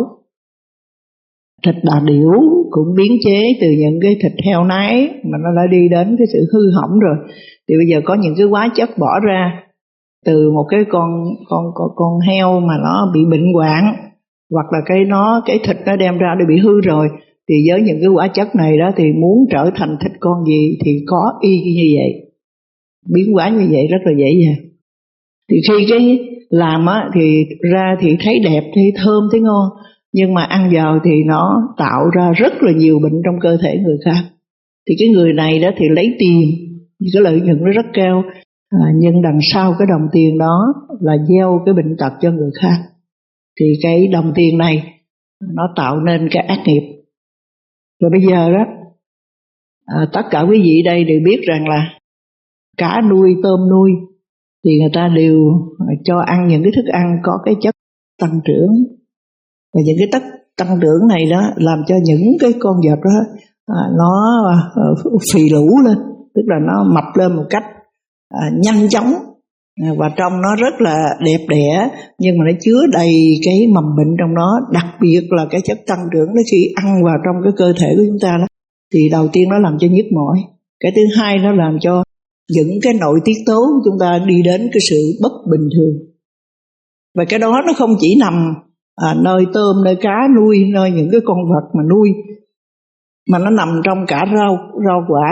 thịt đà điểu cũng biến chế từ những cái thịt heo nái mà nó đã đi đến cái sự hư hỏng rồi. Thì bây giờ có những cái hóa chất bỏ ra từ một cái con con con, con heo mà nó bị bệnh hoạn, hoặc là cái nó cái thịt nó đem ra để bị hư rồi, thì với những cái hóa chất này đó thì muốn trở thành thịt con gì thì có y như vậy, biến hóa như vậy rất là dễ dàng. Thì khi cái làm á thì ra thì thấy đẹp, thấy thơm, thấy ngon, nhưng mà ăn vào thì nó tạo ra rất là nhiều bệnh trong cơ thể người khác. Thì cái người này đó thì lấy tiền, cái lợi nhuận nó rất cao, à, nhưng đằng sau cái đồng tiền đó là gieo cái bệnh tật cho người khác. Thì cái đồng tiền này nó tạo nên cái ác nghiệp. Rồi bây giờ đó, à, tất cả quý vị đây đều biết rằng là cá nuôi, tôm nuôi thì người ta đều cho ăn những cái thức ăn có cái chất tăng trưởng. Và những cái chất tăng trưởng này đó làm cho những cái con vật đó à, nó à, phì lũ lên, tức là nó mập lên một cách à, nhanh chóng, à, và trong nó rất là đẹp đẽ, nhưng mà nó chứa đầy cái mầm bệnh trong đó. Đặc biệt là cái chất tăng trưởng đó khi ăn vào trong cái cơ thể của chúng ta đó, thì đầu tiên nó làm cho nhức mỏi, cái thứ hai nó làm cho những cái nội tiết tố của chúng ta đi đến cái sự bất bình thường. Và cái đó nó không chỉ nằm à, nơi tôm, nơi cá nuôi, nơi những cái con vật mà nuôi, mà nó nằm trong cả rau rau quả.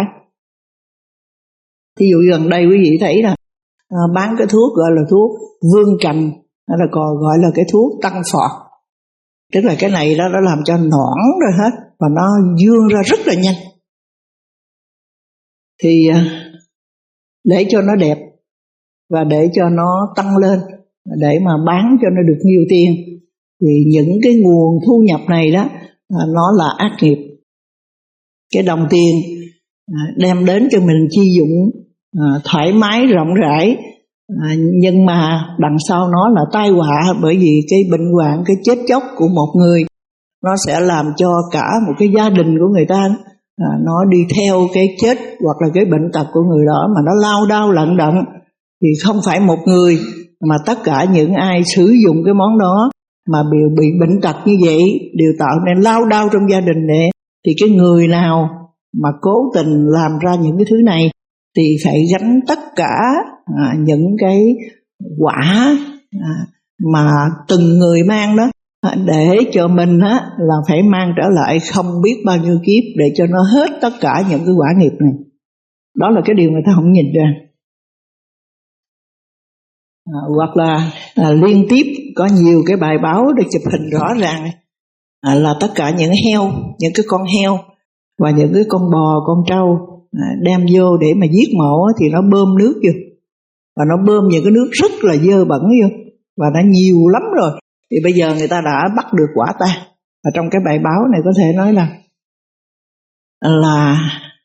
Thí dụ gần đây quý vị thấy là à, bán cái thuốc gọi là thuốc vương cành, hay là còn gọi là cái thuốc tăng phọt, tức là cái này đó nó làm cho nõn rồi hết, và nó dương ra rất là nhanh. Thì à, để cho nó đẹp và để cho nó tăng lên, để mà bán cho nó được nhiều tiền, thì những cái nguồn thu nhập này đó à, nó là ác nghiệp. Cái đồng tiền à, đem đến cho mình chi dụng à, thoải mái rộng rãi, à, nhưng mà đằng sau nó là tai họa, bởi vì cái bệnh hoạn, cái chết chóc của một người nó sẽ làm cho cả một cái gia đình của người ta à, nó đi theo cái chết hoặc là cái bệnh tật của người đó, mà nó lao đao lận đận. Thì không phải một người, mà tất cả những ai sử dụng cái món đó mà bị, bị bệnh tật như vậy đều tạo nên lao đao trong gia đình này. Thì cái người nào mà cố tình làm ra những cái thứ này thì phải gánh tất cả à, những cái quả à, mà từng người mang đó, à, để cho mình á, là phải mang trở lại không biết bao nhiêu kiếp để cho nó hết tất cả những cái quả nghiệp này. Đó là cái điều người ta không nhìn ra. À, hoặc là à, liên tiếp có nhiều cái bài báo để chụp hình rõ ràng à, là tất cả những heo, những cái con heo và những cái con bò, con trâu à, đem vô để mà giết mổ thì nó bơm nước vô, và nó bơm những cái nước rất là dơ bẩn vô, và nó nhiều lắm rồi. Thì bây giờ người ta đã bắt được quả tang. Và trong cái bài báo này có thể nói là là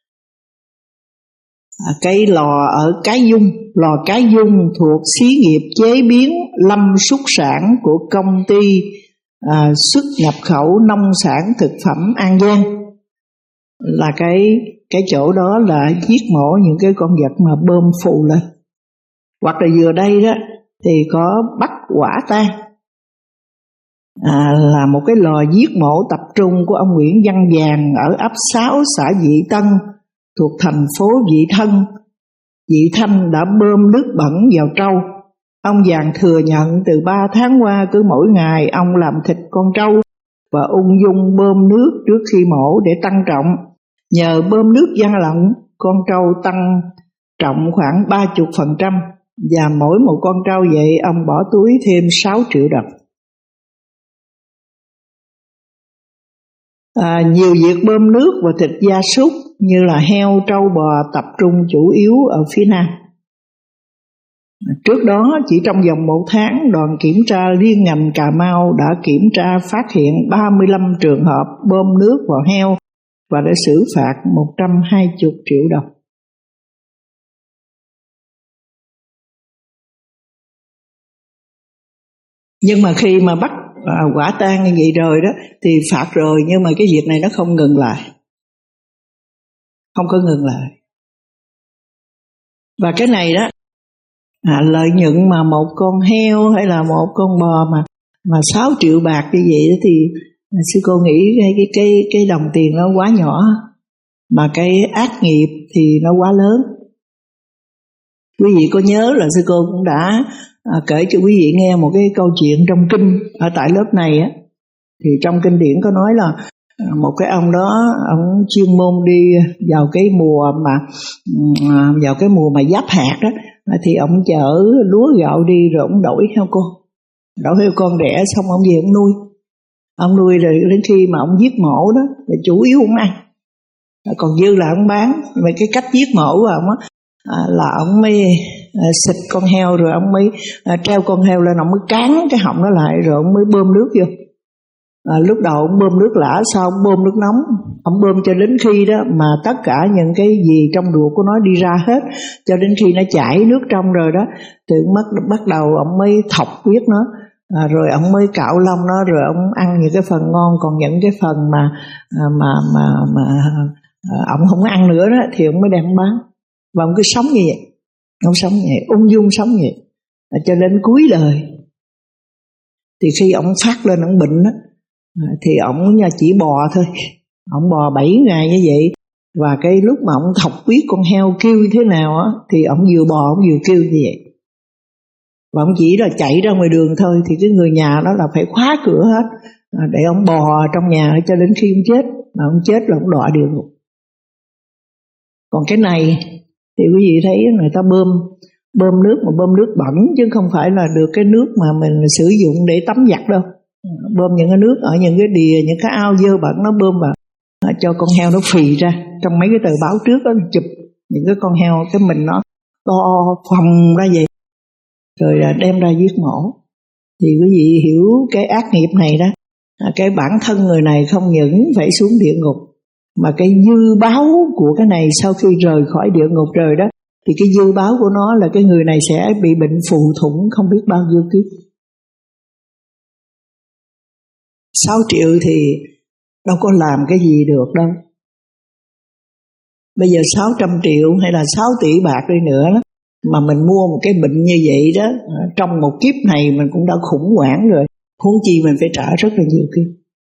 à, cái lò ở Cái Dung, lò Cái Dung thuộc xí nghiệp chế biến lâm súc sản của công ty à, xuất nhập khẩu nông sản thực phẩm An Giang, là cái cái chỗ đó là giết mổ những cái con vật mà bơm phù lên. Hoặc là vừa đây đó thì có bắt quả tang à, là một cái lò giết mổ tập trung của ông Nguyễn Văn Vàng ở ấp sáu xã Vị Tân thuộc thành phố Vị Thanh, vị Thanh đã bơm nước bẩn vào trâu. Ông vàng thừa nhận từ ba tháng qua cứ mỗi ngày ông làm thịt con trâu và ung dung bơm nước trước khi mổ để tăng trọng. Nhờ bơm nước gian lận, con trâu tăng trọng khoảng ba mươi phần trăm, và mỗi một con trâu vậy ông bỏ túi thêm sáu triệu đồng. À, nhiều việc bơm nước và thịt gia súc như là heo, trâu, bò tập trung chủ yếu ở phía Nam. Trước đó chỉ trong vòng một tháng, đoàn kiểm tra liên ngành Cà Mau đã kiểm tra phát hiện ba mươi lăm trường hợp bơm nước vào heo và đã xử phạt một trăm hai mươi triệu đồng. Nhưng mà khi mà bắt à, quả tang như vậy rồi đó thì phạt rồi, nhưng mà cái việc này nó không ngừng lại. Không có ngừng lại. Và cái này đó, à, lợi nhuận mà một con heo hay là một con bò mà mà sáu triệu bạc như vậy thì sư cô nghĩ cái cái cái cái đồng tiền nó quá nhỏ, mà cái ác nghiệp thì nó quá lớn. Quý vị có nhớ là sư cô cũng đã à, kể cho quý vị nghe một cái câu chuyện trong kinh ở tại lớp này á, thì trong kinh điển có nói là một cái ông đó, ông chuyên môn đi vào cái mùa mà vào cái mùa mà giáp hạt đó, thì ông chở lúa gạo đi rồi ông đổi heo con, đổi heo con đẻ xong ông về ông nuôi, ông nuôi rồi đến khi mà ông giết mổ đó, thì chủ yếu ông ăn, còn dư là ông bán. Về cái cách giết mổ của ông á, à, là ông mới à, xịt con heo rồi ông mới à, treo con heo lên, ông mới cán cái họng nó lại rồi ông mới bơm nước vô. À, lúc đầu ông bơm nước lã, sau ông bơm nước nóng, ông bơm cho đến khi đó mà tất cả những cái gì trong ruột của nó đi ra hết, cho đến khi nó chảy nước trong rồi đó, thì bắt bắt đầu ông mới thọc huyết nó, à, rồi ông mới cạo lông nó, rồi ông ăn những cái phần ngon, còn những cái phần mà à, mà mà mà à, ông không có ăn nữa đó thì ông mới đem bán. Và ông cứ sống như vậy, ông sống như vậy, ung dung sống như vậy, à, cho đến cuối đời. Thì khi ông phát lên ông bệnh đó, thì ông chỉ bò thôi, ông bò bảy ngày như vậy. Và cái lúc mà ông thọc huyết con heo kêu như thế nào á, thì ông vừa bò ông vừa kêu như vậy. Và ông chỉ là chạy ra ngoài đường thôi, thì cái người nhà đó là phải khóa cửa hết, để ông bò trong nhà cho đến khi ông chết. Mà ông chết là ông đọa địa ngục. Còn cái này thì quý vị thấy người ta bơm bơm nước mà bơm nước bẩn, chứ không phải là được cái nước mà mình sử dụng để tắm giặt đâu. Bơm những cái nước ở những cái đìa, những cái ao dơ bẩn, nó bơm vào cho con heo nó phì ra. Trong mấy cái tờ báo trước đó chụp những cái con heo, cái mình nó to phồng ra vậy, rồi đem ra giết mổ. Thì quý vị hiểu cái ác nghiệp này đó, cái bản thân người này không những phải xuống địa ngục, mà cái dư báo của cái này sau khi rời khỏi địa ngục rồi đó, thì cái dư báo của nó là cái người này sẽ bị bệnh phù thủng không biết bao nhiêu kiếp. Sáu triệu thì đâu có làm cái gì được đâu. Bây giờ sáu trăm triệu hay là sáu tỷ bạc đi nữa đó, mà mình mua một cái bệnh như vậy đó, trong một kiếp này mình cũng đã khủng hoảng rồi, huống chi mình phải trả rất là nhiều kiếp.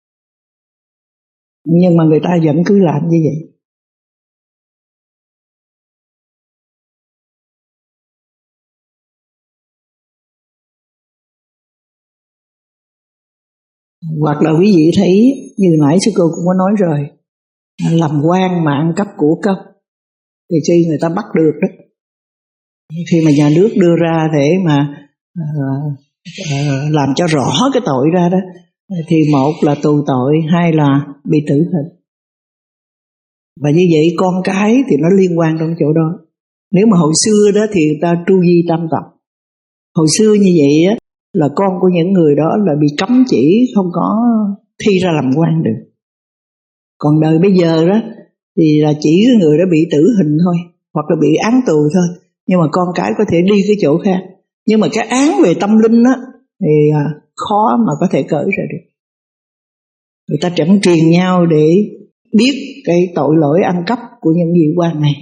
Nhưng mà người ta vẫn cứ làm như vậy. Hoặc là quý vị thấy như nãy sư cô cũng có nói rồi, làm quan mà ăn cắp của công, thì khi người ta bắt được đó, khi mà nhà nước đưa ra để mà uh, uh, làm cho rõ cái tội ra đó, thì một là tù tội, hai là bị tử hình. Và như vậy con cái thì nó liên quan trong chỗ đó. Nếu mà hồi xưa đó thì người ta tru di tam tộc. Hồi xưa như vậy á, là con của những người đó là bị cấm chỉ, không có thi ra làm quan được. Còn đời bây giờ đó thì là chỉ cái người đó bị tử hình thôi, hoặc là bị án tù thôi, nhưng mà con cái có thể đi cái chỗ khác. Nhưng mà cái án về tâm linh á thì khó mà có thể cởi ra được. Người ta chẳng truyền nhau để biết cái tội lỗi ăn cắp của những vị quan này.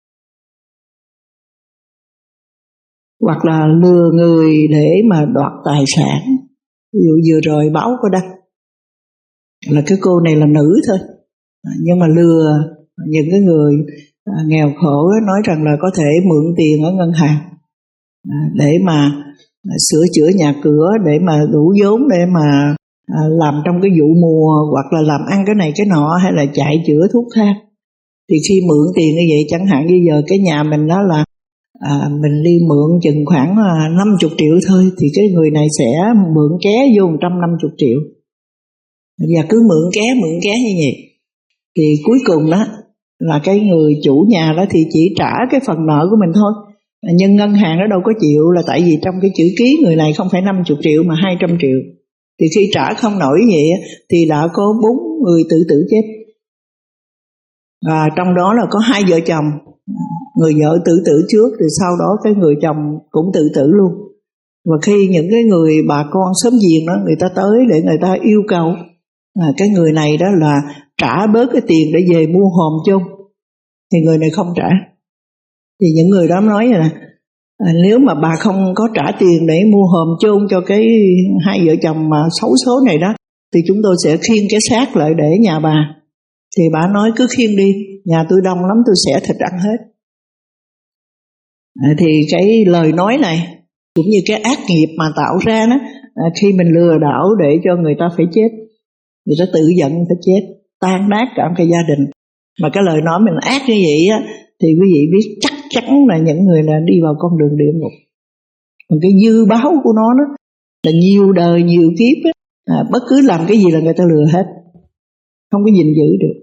Hoặc là lừa người để mà đoạt tài sản. Ví dụ vừa rồi báo có đăng là cái cô này là nữ thôi, nhưng mà lừa những cái người à, nghèo khổ nói rằng là có thể mượn tiền ở ngân hàng à, để mà à, sửa chữa nhà cửa, để mà đủ vốn để mà à, làm trong cái vụ mùa, hoặc là làm ăn cái này cái nọ, hay là chạy chữa thuốc thang. Thì khi mượn tiền như vậy, chẳng hạn như giờ cái nhà mình đó là à, mình đi mượn chừng khoảng à, năm mươi triệu thôi, thì cái người này sẽ mượn ké vô một trăm năm mươi triệu, và cứ mượn ké mượn ké như vậy. Thì cuối cùng đó là cái người chủ nhà đó thì chỉ trả cái phần nợ của mình thôi, nhưng ngân hàng nó đâu có chịu, là tại vì trong cái chữ ký người này không phải năm mươi triệu mà hai trăm triệu. Thì khi trả không nổi vậy thì đã có bốn người tự tử chết. À, trong đó là có hai vợ chồng, người vợ tự tử trước, thì sau đó cái người chồng cũng tự tử luôn. Và khi những cái người bà con xóm giềng đó, người ta tới để người ta yêu cầu à, cái người này đó là trả bớt cái tiền để về mua hòm chôn, thì người này không trả. Thì những người đó nói là à, nếu mà bà không có trả tiền để mua hòm chôn cho cái hai vợ chồng mà xấu số này đó, thì chúng tôi sẽ khiêng cái xác lại để nhà bà. Thì bà nói cứ khiêng đi, nhà tôi đông lắm, tôi xẻ thịt ăn hết. À, thì cái lời nói này cũng như cái ác nghiệp mà tạo ra đó, à, khi mình lừa đảo để cho người ta phải chết, người ta tự giận phải chết, tan nát cả cái gia đình. Mà cái lời nói mình ác như vậy á, thì quý vị biết chắc chắn là những người là đi vào con đường địa ngục. Còn cái dư báo của nó đó là nhiều đời nhiều kiếp á, à, bất cứ làm cái gì là người ta lừa hết, không có gìn giữ được.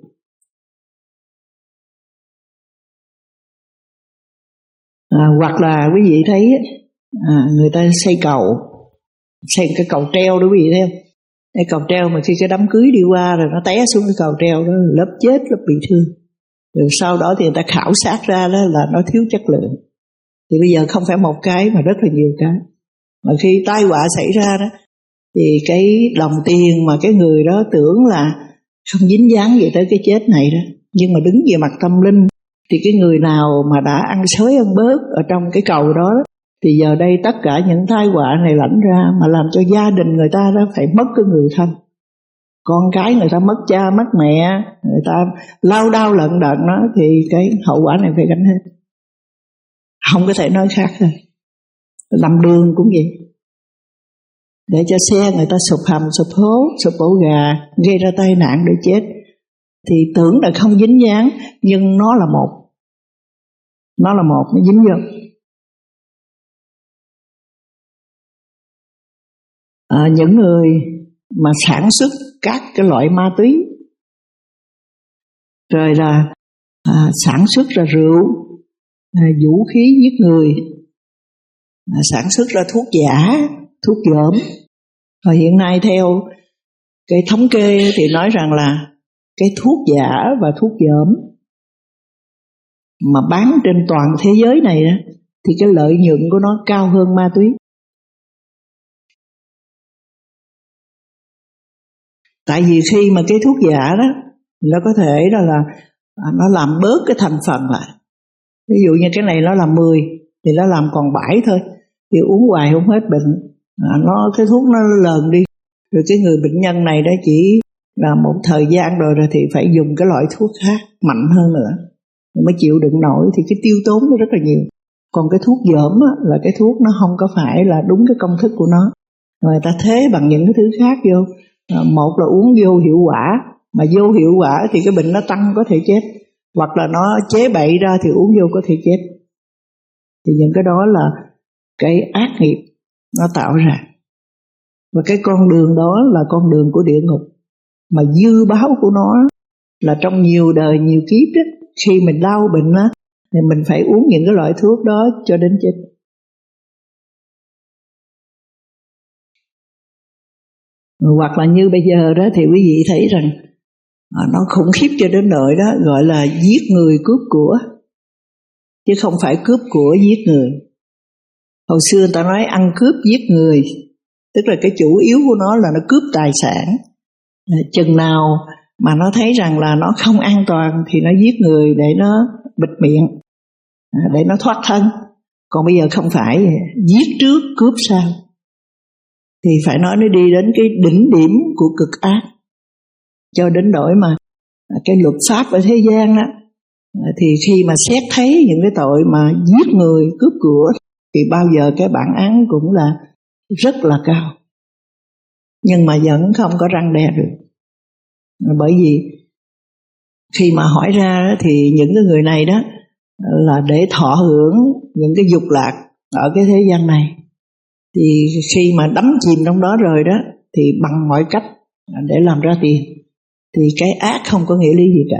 À, hoặc là quý vị thấy à, người ta xây cầu, xây cái cầu treo đó quý vị thấy không? Cái cầu treo mà khi cái đám cưới đi qua rồi nó té xuống cái cầu treo đó, lớp chết lớp bị thương. Rồi sau đó thì người ta khảo sát ra đó là nó thiếu chất lượng. Thì bây giờ không phải một cái mà rất là nhiều cái. Mà khi tai họa xảy ra đó, thì cái đồng tiền mà cái người đó tưởng là không dính dáng gì tới cái chết này đó, nhưng mà đứng về mặt tâm linh thì cái người nào mà đã ăn xới ăn bớt ở trong cái cầu đó, thì giờ đây tất cả những tai họa này lãnh ra, mà làm cho gia đình người ta đó phải mất cái người thân, con cái người ta mất cha mất mẹ, người ta lao đao lận đận nó, thì cái hậu quả này phải gánh hết, không có thể nói khác rồi. Làm đường cũng vậy, để cho xe người ta sụp hầm sụp hố sụp ổ gà, gây ra tai nạn để chết, thì tưởng là không dính dáng, nhưng nó là một, nó là một, nó dính vô. À, những người mà sản xuất các cái loại ma túy, rồi là à, sản xuất ra rượu, à, vũ khí giết người, à, sản xuất ra thuốc giả, thuốc dởm. Và hiện nay theo cái thống kê thì nói rằng là cái thuốc giả và thuốc dởm mà bán trên toàn thế giới này đó, thì cái lợi nhuận của nó cao hơn ma túy. Tại vì khi mà cái thuốc giả đó, nó có thể đó là nó làm bớt cái thành phần lại. Ví dụ như cái này nó là mười thì nó làm còn bảy thôi, thì uống hoài không hết bệnh. À, nó cái thuốc nó lờn đi, rồi cái người bệnh nhân này đó chỉ là một thời gian rồi rồi thì phải dùng cái loại thuốc khác mạnh hơn nữa mới chịu đựng nổi, thì cái tiêu tốn nó rất là nhiều. Còn cái thuốc dởm á, là cái thuốc nó không có phải là đúng cái công thức của nó, người ta thế bằng những cái thứ khác vô. À, một là uống vô hiệu quả, mà vô hiệu quả thì cái bệnh nó tăng có thể chết, hoặc là nó chế bậy ra thì uống vô có thể chết. Thì những cái đó là cái ác nghiệp nó tạo ra. Và cái con đường đó là con đường của địa ngục, mà dư báo của nó là trong nhiều đời nhiều kiếp đó, khi mình đau bệnh á, thì mình phải uống những cái loại thuốc đó cho đến chết. Hoặc là như bây giờ đó thì quý vị thấy rằng à, nó khủng khiếp cho đến nỗi đó gọi là giết người cướp của, chứ không phải cướp của giết người. Hồi xưa người ta nói ăn cướp giết người, tức là cái chủ yếu của nó là nó cướp tài sản. À, chừng nào mà nó thấy rằng là nó không an toàn thì nó giết người để nó bịt miệng, à, để nó thoát thân. Còn bây giờ không phải, giết trước cướp sau. Thì phải nói nó đi đến cái đỉnh điểm của cực ác, cho đến nỗi mà cái luật pháp ở thế gian đó Thì khi mà xét thấy những cái tội mà giết người, cướp của thì bao giờ cái bản án cũng là rất là cao. Nhưng mà vẫn không có răn đe được. Bởi vì khi mà hỏi ra thì những cái người này đó là để thọ hưởng những cái dục lạc ở cái thế gian này. Thì khi mà đắm chìm trong đó rồi đó thì bằng mọi cách để làm ra tiền. Thì cái ác không có nghĩa lý gì cả.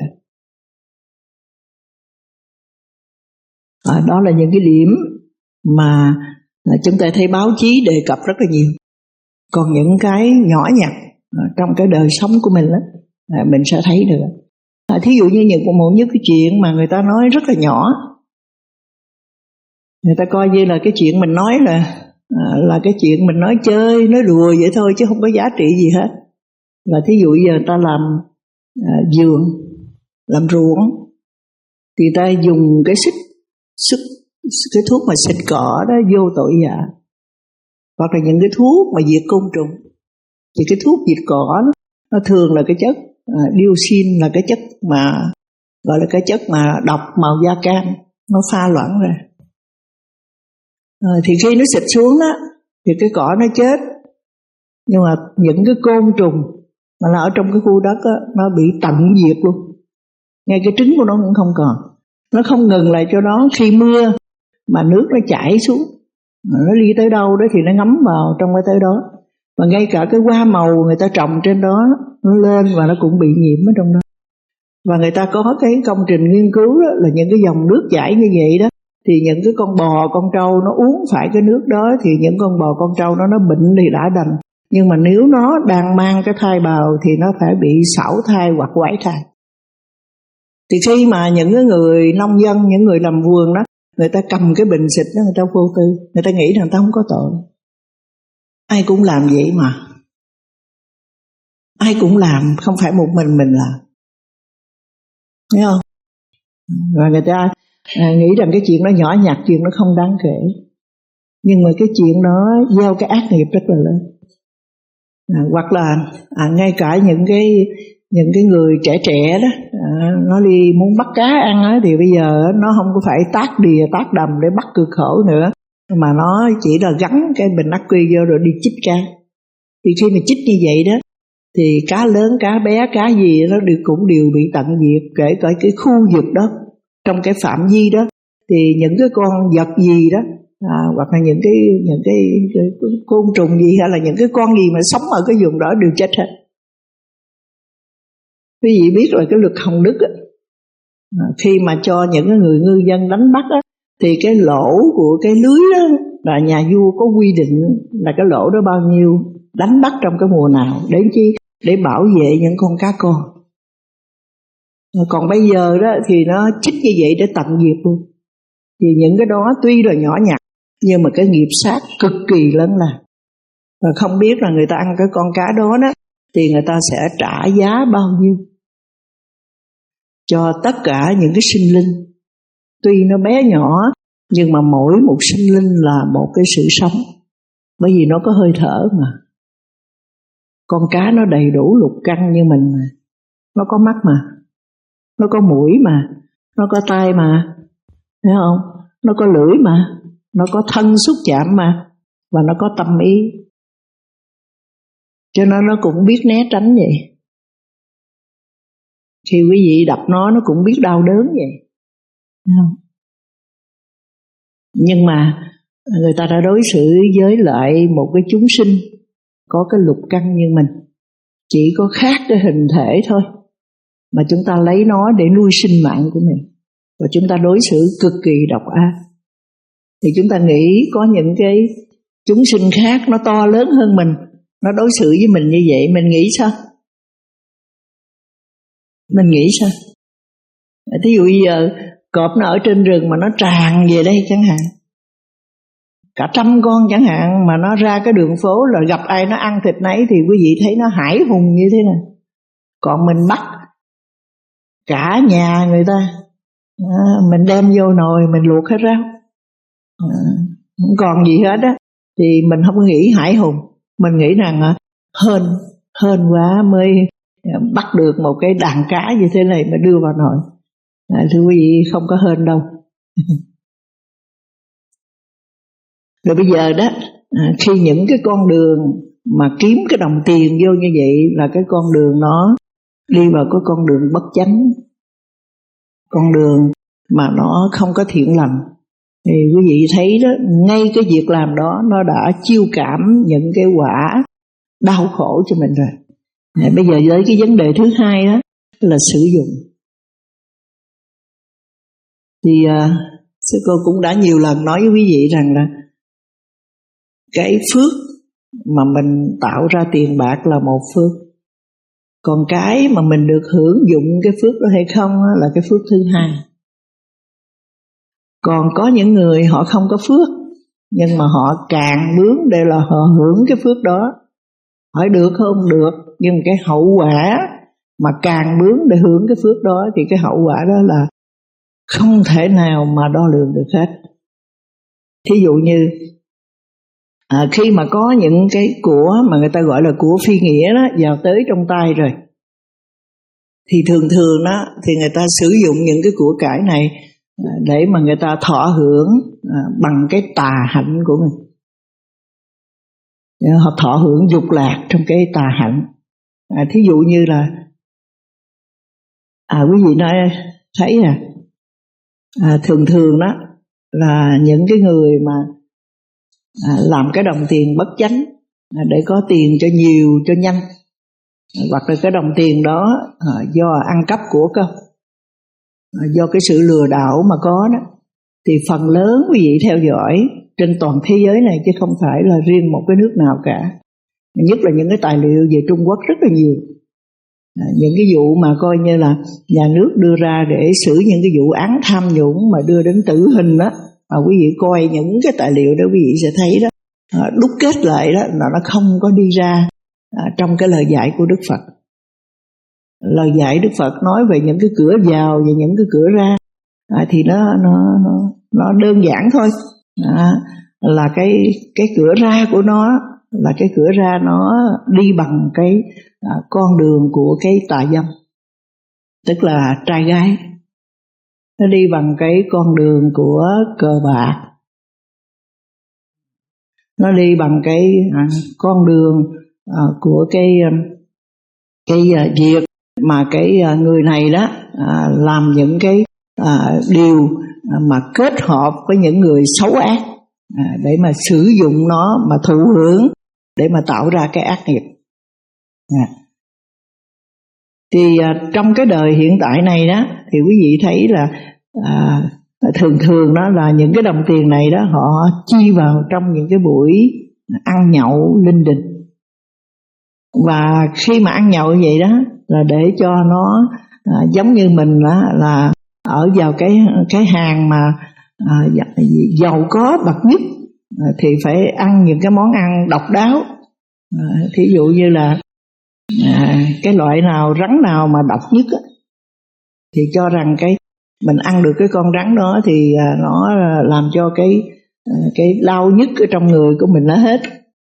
À, đó là những cái điểm mà chúng ta thấy báo chí đề cập rất là nhiều. Còn những cái nhỏ nhặt trong cái đời sống của mình đó, mình sẽ thấy được. À, thí dụ như những một những cái chuyện mà người ta nói rất là nhỏ, người ta coi như là cái chuyện mình nói là à, là cái chuyện mình nói chơi, nói đùa vậy thôi chứ không có giá trị gì hết. Và thí dụ giờ ta làm à, vườn, làm ruộng, thì ta dùng cái xích, xích cái thuốc mà xịt cỏ đó vô tội vạ, hoặc là những cái thuốc mà diệt côn trùng. Thì cái thuốc diệt cỏ nó, nó thường là cái chất à, dioxin, là cái chất mà gọi là cái chất mà độc màu da cam, nó pha loãng ra. À, thì khi nó xịt xuống đó thì cái cỏ nó chết, nhưng mà những cái côn trùng mà là ở trong cái khu đất đó, nó bị tận diệt luôn, ngay cái trứng của nó cũng không còn. Nó không ngừng lại cho nó, khi mưa mà nước nó chảy xuống, nó đi tới đâu đó thì nó ngấm vào trong cái tới đó. Và ngay cả cái hoa màu người ta trồng trên đó nó lên và nó cũng bị nhiễm ở trong đó. Và người ta có cái công trình nghiên cứu đó, là những cái dòng nước chảy như vậy đó, thì những cái con bò, con trâu nó uống phải cái nước đó thì những con bò, con trâu đó nó bệnh thì đã đành. Nhưng mà nếu nó đang mang cái thai bào thì nó phải bị xảo thai hoặc quải thai. Thì khi mà những cái người nông dân, những người làm vườn đó, người ta cầm cái bình xịt đó, người ta vô tư, người ta nghĩ rằng ta không có tội. Ai cũng làm vậy mà. Ai cũng làm, không phải một mình mình làm. Thấy không? Và người ta à, nghĩ rằng cái chuyện nó nhỏ nhặt, chuyện nó không đáng kể. Nhưng mà cái chuyện đó gieo cái ác nghiệp rất là lớn. À, hoặc là à, ngay cả những cái những cái người trẻ trẻ đó, à, nó đi muốn bắt cá ăn á, thì bây giờ nó không có phải tát đìa tát đầm để bắt cửa khẩu nữa, mà nó chỉ là gắn cái bình ắc quy vô rồi đi chích cá. Thì khi mà chích như vậy đó thì cá lớn, cá bé, cá gì nó đều cũng đều bị tận diệt, kể cả cái khu vực đó, trong cái phạm vi đó thì những cái con vật gì đó à, hoặc là những cái những cái, cái, cái côn trùng gì hay là những cái con gì mà sống ở cái vùng đó đều chết hết. Quý vị biết là cái luật hồng đức á, à, khi mà cho những cái người ngư dân đánh bắt á, thì cái lỗ của cái lưới đó là nhà vua có quy định là cái lỗ đó bao nhiêu đánh bắt trong cái mùa nào, để chi? Để bảo vệ những con cá con. Còn bây giờ đó thì nó chích như vậy để tận diệt luôn. Thì những cái đó tuy là nhỏ nhặt nhưng mà cái nghiệp sát cực kỳ lớn lao. Và không biết là người ta ăn cái con cá đó đó thì người ta sẽ trả giá bao nhiêu cho tất cả những cái sinh linh. Tuy nó bé nhỏ nhưng mà mỗi một sinh linh là một cái sự sống. Bởi vì nó có hơi thở mà. Con cá nó đầy đủ lục căn như mình mà. Nó có mắt mà, nó có mũi mà, nó có tai mà, thấy không? Nó có lưỡi mà, nó có thân xúc chạm mà, và nó có tâm ý. Cho nên nó cũng biết né tránh vậy. Khi quý vị đập nó, nó cũng biết đau đớn vậy, thấy không? Nhưng mà người ta đã đối xử với lại một cái chúng sinh có cái lục căn như mình, chỉ có khác cái hình thể thôi, mà chúng ta lấy nó để nuôi sinh mạng của mình, và chúng ta đối xử cực kỳ độc ác. Thì chúng ta nghĩ có những cái chúng sinh khác nó to lớn hơn mình, nó đối xử với mình như vậy, mình nghĩ sao? Mình nghĩ sao? Thí dụ bây giờ cọp nó ở trên rừng mà nó tràn về đây chẳng hạn, cả trăm con chẳng hạn, mà nó ra cái đường phố là gặp ai nó ăn thịt nấy, thì quý vị thấy nó hải hùng như thế nào. Còn mình bắt cả nhà người ta, à, mình đem vô nồi mình luộc hết rau, à, không còn gì hết á, thì mình không nghĩ hải hùng. Mình nghĩ rằng à, hên hên quá mới bắt được một cái đàn cá như thế này mà đưa vào nồi. À, thưa quý vị, không có hên đâu. Rồi bây giờ đó, à, khi những cái con đường mà kiếm cái đồng tiền vô như vậy là cái con đường nó đi vào cái con đường bất chánh, con đường mà nó không có thiện lành. Thì quý vị thấy đó, ngay cái việc làm đó nó đã chiêu cảm những cái quả đau khổ cho mình rồi. À, bây giờ với cái vấn đề thứ hai đó là sử dụng. Thì à, sư cô cũng đã nhiều lần nói với quý vị rằng là cái phước mà mình tạo ra tiền bạc là một phước, còn cái mà mình được hưởng dụng cái phước đó hay không là cái phước thứ hai. Còn có những người họ không có phước, nhưng mà họ càng bướng để là họ hưởng cái phước đó. Hỏi được không? Được, nhưng cái hậu quả mà càng bướng để hưởng cái phước đó thì cái hậu quả đó là không thể nào mà đo lường được hết. Thí dụ như à, khi mà có những cái của mà người ta gọi là của phi nghĩa đó vào tới trong tay rồi, thì thường thường đó thì người ta sử dụng những cái của cải này để mà người ta thọ hưởng à, bằng cái tà hạnh của mình. Họ thọ hưởng dục lạc trong cái tà hạnh. À, thí dụ như là à quý vị nói thấy à, à thường thường đó là những cái người mà à, làm cái đồng tiền bất chánh à, để có tiền cho nhiều cho nhanh, à, hoặc là cái đồng tiền đó à, do ăn cắp của cơ, à, do cái sự lừa đảo mà có đó, thì phần lớn quý vị theo dõi trên toàn thế giới này chứ không phải là riêng một cái nước nào cả, nhất là những cái tài liệu về Trung Quốc rất là nhiều. À, những cái vụ mà coi như là nhà nước đưa ra để xử những cái vụ án tham nhũng mà đưa đến tử hình đó, mà quý vị coi những cái tài liệu đó quý vị sẽ thấy đó, à, đúc kết lại đó là nó không có đi ra à, trong cái lời dạy của Đức Phật. Lời dạy Đức Phật nói về những cái cửa vào và những cái cửa ra à, thì nó nó nó nó đơn giản thôi. À, là cái cái cửa ra của nó là cái cửa ra nó đi bằng cái à, con đường của cái tà dâm, tức là trai gái. Nó đi bằng cái con đường của cờ bạc, nó đi bằng cái à, con đường à, của cái cái à, việc mà cái à, người này đó à, làm những cái à, điều à, mà kết hợp với những người xấu ác à, để mà sử dụng nó mà thụ hưởng, để mà tạo ra cái ác nghiệp. À. Thì à, trong cái đời hiện tại này đó thì quý vị thấy là à, thường thường đó là những cái đồng tiền này đó họ chi vào trong những cái buổi ăn nhậu linh đình. Và khi mà ăn nhậu như vậy đó là để cho nó à, giống như mình đó, là ở vào cái cái hàng mà à, giàu có bậc nhất à, thì phải ăn những cái món ăn độc đáo. À, thí dụ như là à, cái loại nào rắn nào mà độc nhất á, thì cho rằng cái mình ăn được cái con rắn đó thì à, nó làm cho cái à, cái đau nhất ở trong người của mình nó hết.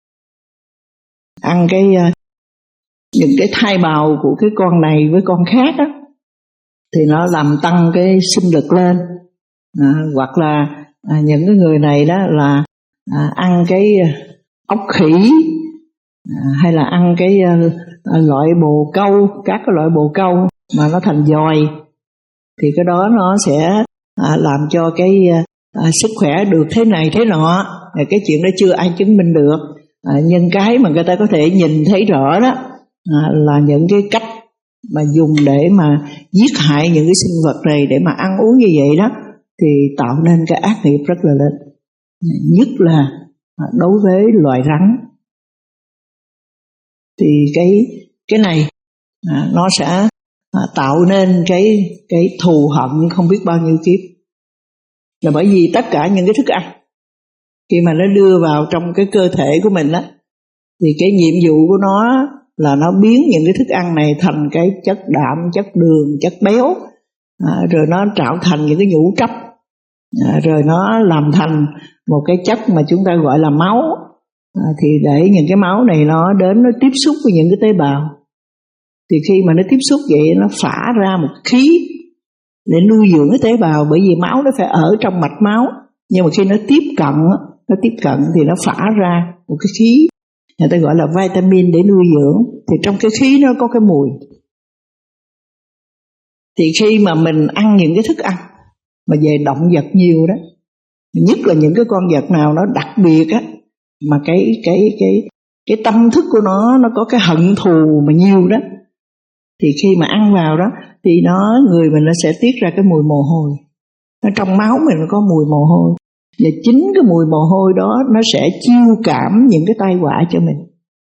Ăn cái à, những cái thai bào của cái con này với con khác á, thì nó làm tăng cái sinh lực lên. À, hoặc là à, những cái người này đó là à, ăn cái ốc khỉ à, hay là ăn cái à, loại bồ câu, các cái loại bồ câu mà nó thành dòi, thì cái đó nó sẽ à, làm cho cái à, sức khỏe được thế này thế nọ. À, cái chuyện đó chưa ai chứng minh được, à, nhưng cái mà người ta có thể nhìn thấy rõ đó à, là những cái cách mà dùng để mà giết hại những cái sinh vật này để mà ăn uống như vậy đó, thì tạo nên cái ác nghiệp rất là lớn, nhất là đối với loài rắn. Thì cái cái này à, nó sẽ à, tạo nên cái cái thù hận không biết bao nhiêu kiếp. Là bởi vì tất cả những cái thức ăn khi mà nó đưa vào trong cái cơ thể của mình đó, thì cái nhiệm vụ của nó là nó biến những cái thức ăn này thành cái chất đạm, chất đường, chất béo, à, rồi nó tạo thành những cái nhũ trấp, à, rồi nó làm thành một cái chất mà chúng ta gọi là máu. À, thì để những cái máu này nó đến nó tiếp xúc với những cái tế bào, thì khi mà nó tiếp xúc vậy nó phả ra một khí, để nuôi dưỡng cái tế bào, bởi vì máu nó phải ở trong mạch máu. Nhưng mà khi nó tiếp cận, nó tiếp cận thì nó phả ra một cái khí, người ta gọi là vitamin để nuôi dưỡng. Thì trong cái khí nó có cái mùi. Thì khi mà mình ăn những cái thức ăn mà về động vật nhiều đó, nhất là những cái con vật nào nó đặc biệt á, mà cái cái cái cái tâm thức của nó nó có cái hận thù mà nhiều đó, thì khi mà ăn vào đó thì nó người mình nó sẽ tiết ra cái mùi mồ hôi. Nó trong máu mình nó có mùi mồ hôi, và chính cái mùi mồ hôi đó nó sẽ chiêu cảm những cái tai họa cho mình.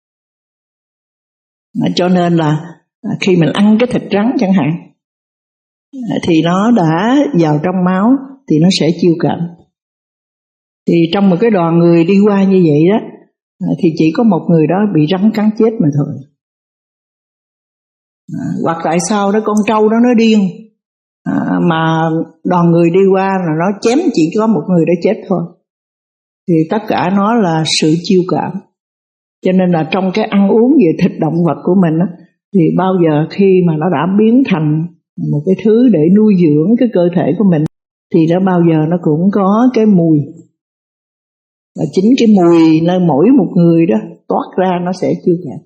Cho nên là khi mình ăn cái thịt rắn chẳng hạn, thì nó đã vào trong máu thì nó sẽ chiêu cảm. Thì trong một cái đoàn người đi qua như vậy đó, thì chỉ có một người đó bị rắn cắn chết mà thôi. À, hoặc tại sao đó con trâu đó nó điên, à, mà đoàn người đi qua là nó chém chỉ có một người đó chết thôi. Thì tất cả nó là sự chiêu cảm. Cho nên là trong cái ăn uống về thịt động vật của mình á, thì bao giờ khi mà nó đã biến thành một cái thứ để nuôi dưỡng cái cơ thể của mình, thì nó bao giờ nó cũng có cái mùi. Và chính cái mùi nơi mỗi một người đó toát ra nó sẽ chiêu cảm.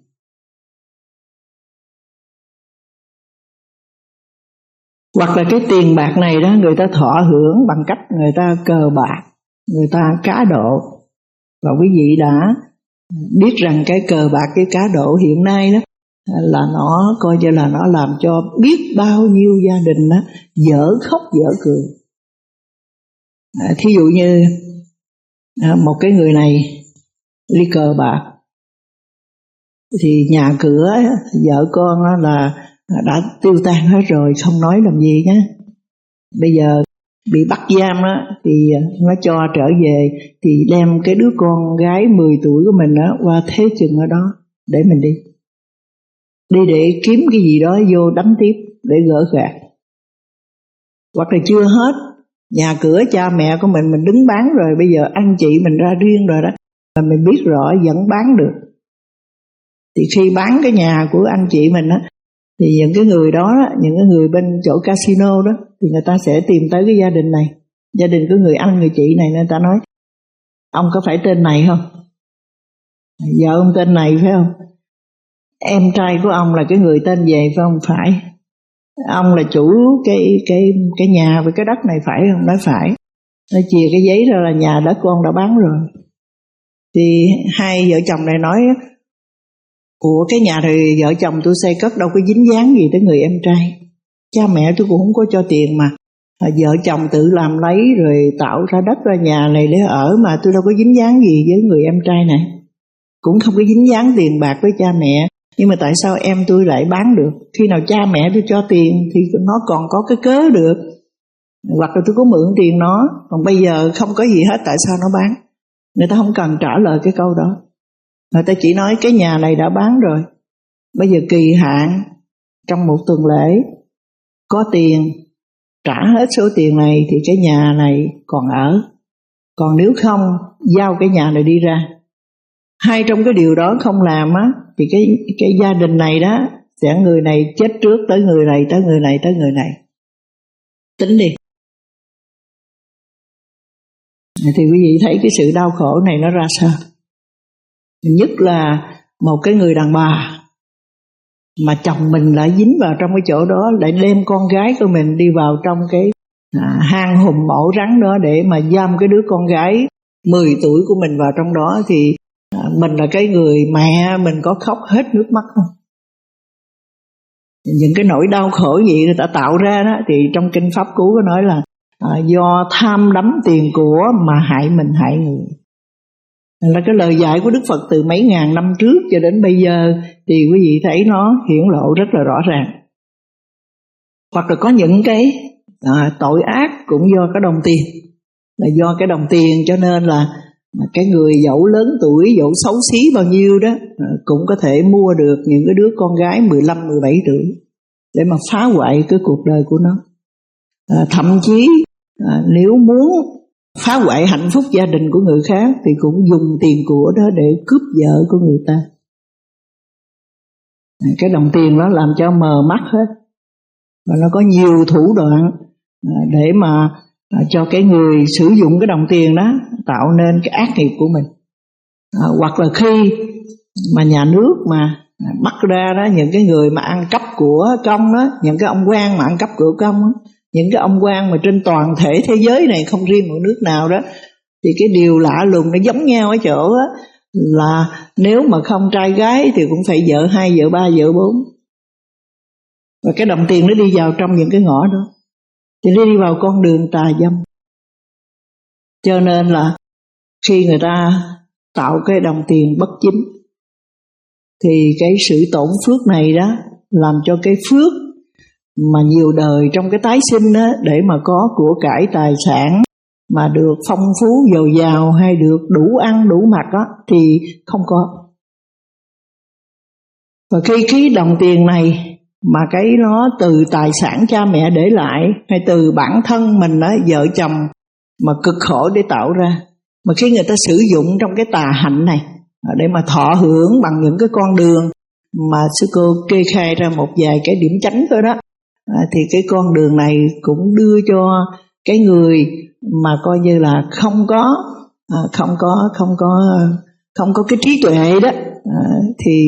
Hoặc là cái tiền bạc này đó, người ta thọ hưởng bằng cách người ta cờ bạc, người ta cá độ. Và quý vị đã biết rằng cái cờ bạc, cái cá độ hiện nay đó là nó coi như là nó làm cho biết bao nhiêu gia đình đó dở khóc dở cười. À, thí dụ như à, một cái người này đi cờ bạc, thì nhà cửa vợ con là đã tiêu tan hết rồi, không nói làm gì nhé. Bây giờ bị bắt giam đó, thì nó cho trở về, thì đem cái đứa con gái mười tuổi của mình đó qua thế chừng ở đó để mình đi đi để kiếm cái gì đó vô đánh tiếp để gỡ gạt. Hoặc là chưa hết, nhà cửa cha mẹ của mình mình đứng bán rồi, bây giờ anh chị mình ra riêng rồi đó, mà mình biết rõ vẫn bán được. Thì khi bán cái nhà của anh chị mình á, thì những cái người đó, những cái người bên chỗ casino đó, thì người ta sẽ tìm tới cái gia đình này, gia đình của người anh người chị này, người ta nói ông có phải tên này không? Vợ ông tên này phải không? Em trai của ông là cái người tên về phải không? Phải. Ông là chủ cái cái cái nhà với cái đất này phải không? Nói phải. Nó chìa cái giấy ra là nhà đất của ông đã bán rồi. Thì hai vợ chồng này nói của cái nhà thì vợ chồng tôi xây cất đâu có dính dáng gì tới người em trai. Cha mẹ tôi cũng không có cho tiền mà. Vợ chồng tự làm lấy rồi tạo ra đất ra nhà này để ở, mà tôi đâu có dính dáng gì với người em trai này. Cũng không có dính dáng tiền bạc với cha mẹ. Nhưng mà tại sao em tôi lại bán được? Khi nào cha mẹ tôi cho tiền thì nó còn có cái cớ được. Hoặc là tôi có mượn tiền nó, còn bây giờ không có gì hết, tại sao nó bán? Người ta không cần trả lời cái câu đó. Người ta chỉ nói cái nhà này đã bán rồi, bây giờ kỳ hạn trong một tuần lễ có tiền, trả hết số tiền này thì cái nhà này còn ở. Còn nếu không, giao cái nhà này đi ra. Hai trong cái điều đó không làm á, thì cái cái gia đình này đó sẽ người này chết trước tới người này, tới người này, tới người này. Tính đi. Thì quý vị thấy cái sự đau khổ này nó ra sao? Nhất là một cái người đàn bà mà chồng mình lại dính vào trong cái chỗ đó, lại đem con gái của mình đi vào trong cái à, hang hùm ổ rắn đó để mà giam cái đứa con gái mười tuổi của mình vào trong đó, thì à, mình là cái người mẹ mình có khóc hết nước mắt không? Những cái nỗi đau khổ gì người ta tạo ra đó, thì trong kinh Pháp Cú có nói là à, do tham đắm tiền của mà hại mình hại người. Là cái lời dạy của Đức Phật từ mấy ngàn năm trước cho đến bây giờ thì quý vị thấy nó hiển lộ rất là rõ ràng. Hoặc là có những cái à, tội ác cũng do cái đồng tiền, là do cái đồng tiền cho nên là cái người dẫu lớn tuổi, dẫu xấu xí bao nhiêu đó à, cũng có thể mua được những cái đứa con gái mười lăm, mười bảy tuổi để mà phá hoại cái cuộc đời của nó. À, thậm chí à, nếu muốn phá hoại hạnh phúc gia đình của người khác thì cũng dùng tiền của đó để cướp vợ của người ta. Cái đồng tiền đó làm cho mờ mắt hết. Và nó có nhiều thủ đoạn để mà cho cái người sử dụng cái đồng tiền đó tạo nên cái ác nghiệp của mình. À, hoặc là khi mà nhà nước mà bắt ra đó, những cái người mà ăn cắp của công đó, những cái ông quan mà ăn cắp của công đó, những cái ông quan mà trên toàn thể thế giới này, không riêng một nước nào đó, thì cái điều lạ lùng nó giống nhau ở chỗ đó, là nếu mà không trai gái thì cũng phải vợ hai, vợ ba, vợ bốn. Và cái đồng tiền nó đi vào trong những cái ngõ đó, thì nó đi vào con đường tà dâm. Cho nên là khi người ta tạo cái đồng tiền bất chính, thì cái sự tổn phước này đó làm cho cái phước mà nhiều đời trong cái tái sinh đó, để mà có của cải tài sản mà được phong phú dồi dào hay được đủ ăn đủ mặc đó, thì không có. Và khi cái đồng tiền này mà cái nó từ tài sản cha mẹ để lại, hay từ bản thân mình đó, vợ chồng mà cực khổ để tạo ra, mà khi người ta sử dụng trong cái tà hạnh này để mà thọ hưởng bằng những cái con đường mà sư cô kê khai ra một vài cái điểm chánh thôi đó, à, thì cái con đường này cũng đưa cho cái người mà coi như là không có à, không có không có không có cái trí tuệ đó, à, thì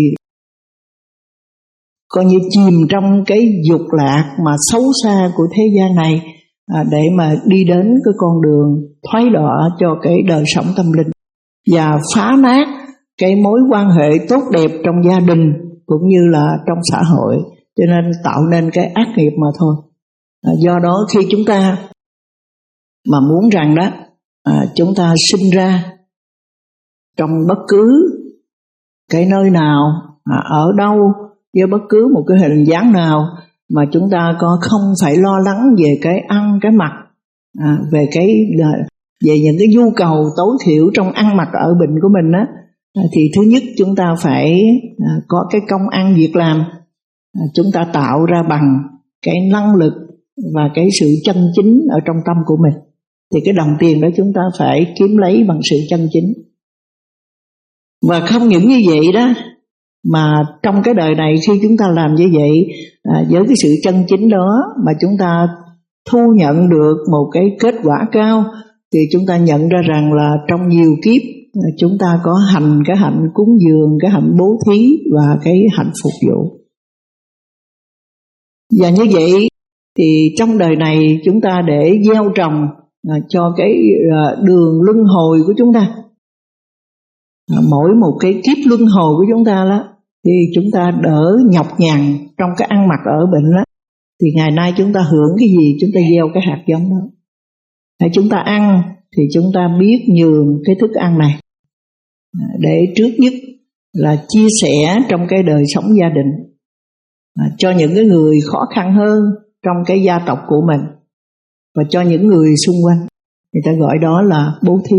coi như chìm trong cái dục lạc mà xấu xa của thế gian này, à, để mà đi đến cái con đường thoái đọa cho cái đời sống tâm linh và phá nát cái mối quan hệ tốt đẹp trong gia đình cũng như là trong xã hội, cho nên tạo nên cái ác nghiệp mà thôi. À, do đó khi chúng ta mà muốn rằng đó à, chúng ta sinh ra trong bất cứ cái nơi nào, à, ở đâu, với bất cứ một cái hình dáng nào, mà chúng ta có không phải lo lắng về cái ăn cái mặc, à, về cái về những cái nhu cầu tối thiểu trong ăn mặc ở bệnh của mình á, à, thì thứ nhất chúng ta phải à, có cái công ăn việc làm, à, chúng ta tạo ra bằng cái năng lực và cái sự chân chính ở trong tâm của mình, thì cái đồng tiền đó chúng ta phải kiếm lấy bằng sự chân chính. Và không những như vậy đó, mà trong cái đời này khi chúng ta làm như vậy, à, với cái sự chân chính đó mà chúng ta thu nhận được một cái kết quả cao, thì chúng ta nhận ra rằng là trong nhiều kiếp chúng ta có hành cái hạnh cúng dường, cái hạnh bố thí và cái hạnh phục vụ. Và như vậy thì trong đời này chúng ta để gieo trồng à, cho cái à, đường luân hồi của chúng ta, à, mỗi một cái kiếp luân hồi của chúng ta đó, thì chúng ta đỡ nhọc nhằn trong cái ăn mặc ở bệnh đó, thì ngày nay chúng ta hưởng cái gì chúng ta gieo cái hạt giống đó. Hay chúng ta ăn thì chúng ta biết nhường cái thức ăn này, để trước nhất là chia sẻ trong cái đời sống gia đình, à, cho những cái người khó khăn hơn trong cái gia tộc của mình, và cho những người xung quanh, người ta gọi đó là bố thí.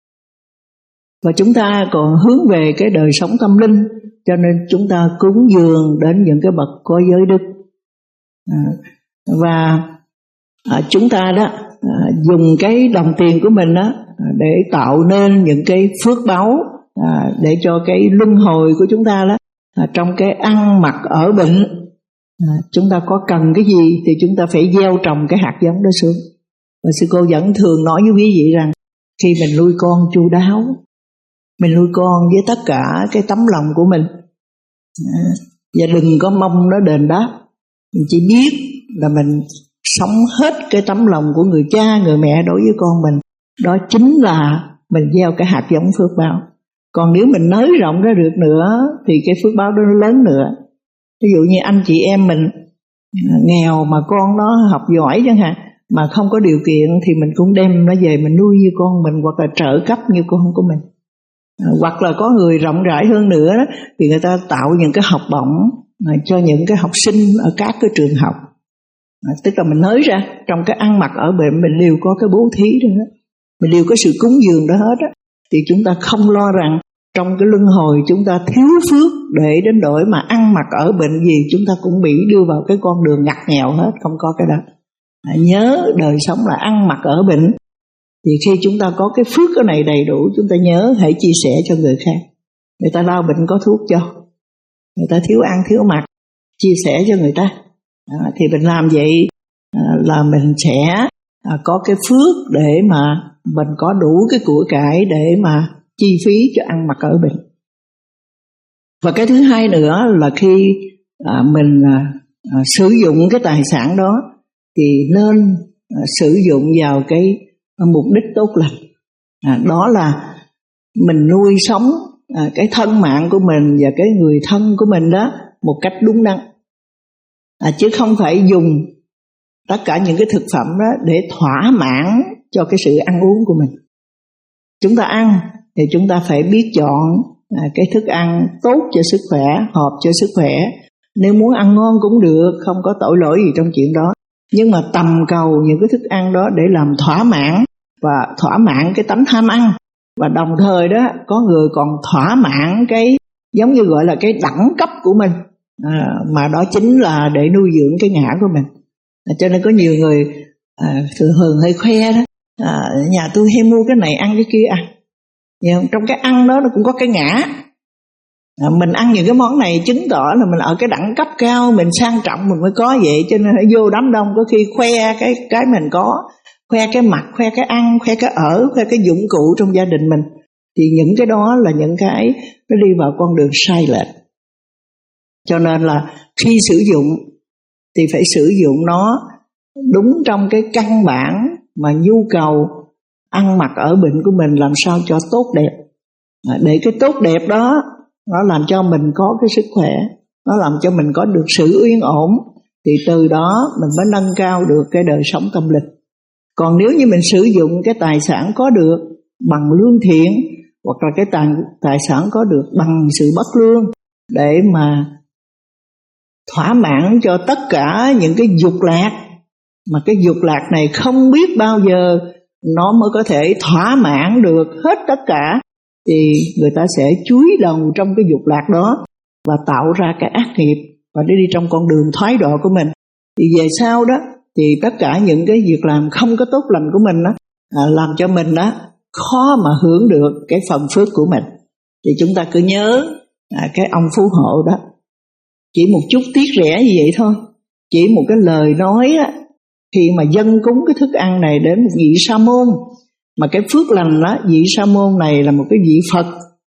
Và chúng ta còn hướng về cái đời sống tâm linh, cho nên chúng ta cúng dường đến những cái bậc có giới đức, à, và à, chúng ta đó à, dùng cái đồng tiền của mình đó để tạo nên những cái phước báu, à, để cho cái luân hồi của chúng ta đó, à, trong cái ăn mặc ở bệnh, à, chúng ta có cần cái gì thì chúng ta phải gieo trồng cái hạt giống đó xuống. Và sư cô vẫn thường nói với quý vị rằng khi mình nuôi con chu đáo, mình nuôi con với tất cả cái tấm lòng của mình, à, và đừng có mong nó đền đáp, mình chỉ biết là mình sống hết cái tấm lòng của người cha người mẹ đối với con mình, đó chính là mình gieo cái hạt giống phước báo. Còn nếu mình nới rộng ra được nữa thì cái phước báo đó nó lớn nữa. Ví dụ như anh chị em mình nghèo mà con nó học giỏi chẳng hạn, mà không có điều kiện thì mình cũng đem nó về mình nuôi như con mình, hoặc là trợ cấp như con của mình. À, hoặc là có người rộng rãi hơn nữa đó, thì người ta tạo những cái học bổng à, cho những cái học sinh ở các cái trường học, à, tức là mình nới ra trong cái ăn mặc ở bệnh mình đều có cái bố thí đó, mình đều có sự cúng dường đó hết á, thì chúng ta không lo rằng trong cái luân hồi chúng ta thiếu phước để đến đổi mà ăn mặc ở bệnh gì chúng ta cũng bị đưa vào cái con đường ngặt nghèo hết, không có cái đó. À, nhớ đời sống là ăn mặc ở bệnh, thì khi chúng ta có cái phước cái này đầy đủ, chúng ta nhớ hãy chia sẻ cho người khác. Người ta đau bệnh có thuốc cho, người ta thiếu ăn thiếu mặc, chia sẻ cho người ta, à, thì mình làm vậy à, là mình sẽ à, có cái phước để mà mình có đủ cái của cải để mà chi phí cho ăn mặc ở bệnh. Và cái thứ hai nữa là khi à, mình à, à, sử dụng cái tài sản đó thì nên à, sử dụng vào cái à, mục đích tốt lành. À, đó là mình nuôi sống à, cái thân mạng của mình và cái người thân của mình đó một cách đúng đắn, à, chứ không phải dùng tất cả những cái thực phẩm đó để thỏa mãn cho cái sự ăn uống của mình. Chúng ta ăn thì chúng ta phải biết chọn à, cái thức ăn tốt cho sức khỏe, hợp cho sức khỏe. Nếu muốn ăn ngon cũng được, không có tội lỗi gì trong chuyện đó. Nhưng mà tầm cầu những cái thức ăn đó để làm thỏa mãn và thỏa mãn cái tánh tham ăn. Và đồng thời đó có người còn thỏa mãn cái giống như gọi là cái đẳng cấp của mình, à, mà đó chính là để nuôi dưỡng cái ngã của mình. À, cho nên có nhiều người à, thường thường hay khoe đó, à, nhà tôi hay mua cái này ăn cái kia ăn. Nhưng trong cái ăn đó nó cũng có cái ngã. À, mình ăn những cái món này chứng tỏ là mình ở cái đẳng cấp cao, mình sang trọng mình mới có vậy. Cho nên hãy vô đám đông có khi khoe cái cái mình có, khoe cái mặt, khoe cái ăn, khoe cái ở, khoe cái dụng cụ trong gia đình mình. Thì những cái đó là những cái nó đi vào con đường sai lệch. Cho nên là khi sử dụng thì phải sử dụng nó đúng trong cái căn bản mà nhu cầu ăn mặc ở bệnh của mình làm sao cho tốt đẹp. À, để cái tốt đẹp đó nó làm cho mình có cái sức khỏe, nó làm cho mình có được sự yên ổn, thì từ đó mình mới nâng cao được cái đời sống tâm linh. Còn nếu như mình sử dụng cái tài sản có được bằng lương thiện, hoặc là cái tài, tài sản có được bằng sự bất lương để mà thỏa mãn cho tất cả những cái dục lạc, mà cái dục lạc này không biết bao giờ nó mới có thể thỏa mãn được hết tất cả, thì người ta sẽ chúi đầu trong cái dục lạc đó và tạo ra cái ác nghiệp và đi đi trong con đường thoái độ của mình. Thì về sau đó thì tất cả những cái việc làm không có tốt lành của mình đó, à, làm cho mình đó khó mà hưởng được cái phần phước của mình. Thì chúng ta cứ nhớ à, cái ông phú hộ đó, chỉ một chút tiếc rẻ như vậy thôi, chỉ một cái lời nói á, khi mà dâng cúng cái thức ăn này đến một vị sa môn, mà cái phước lành đó, vị sa môn này là một cái vị Phật,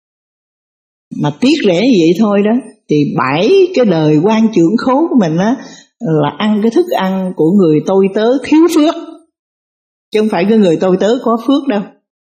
mà tiếc rẻ như vậy thôi đó, thì bảy cái đời quan trưởng khố của mình á là ăn cái thức ăn của người tôi tớ thiếu phước, chứ không phải cái người tôi tớ có phước đâu.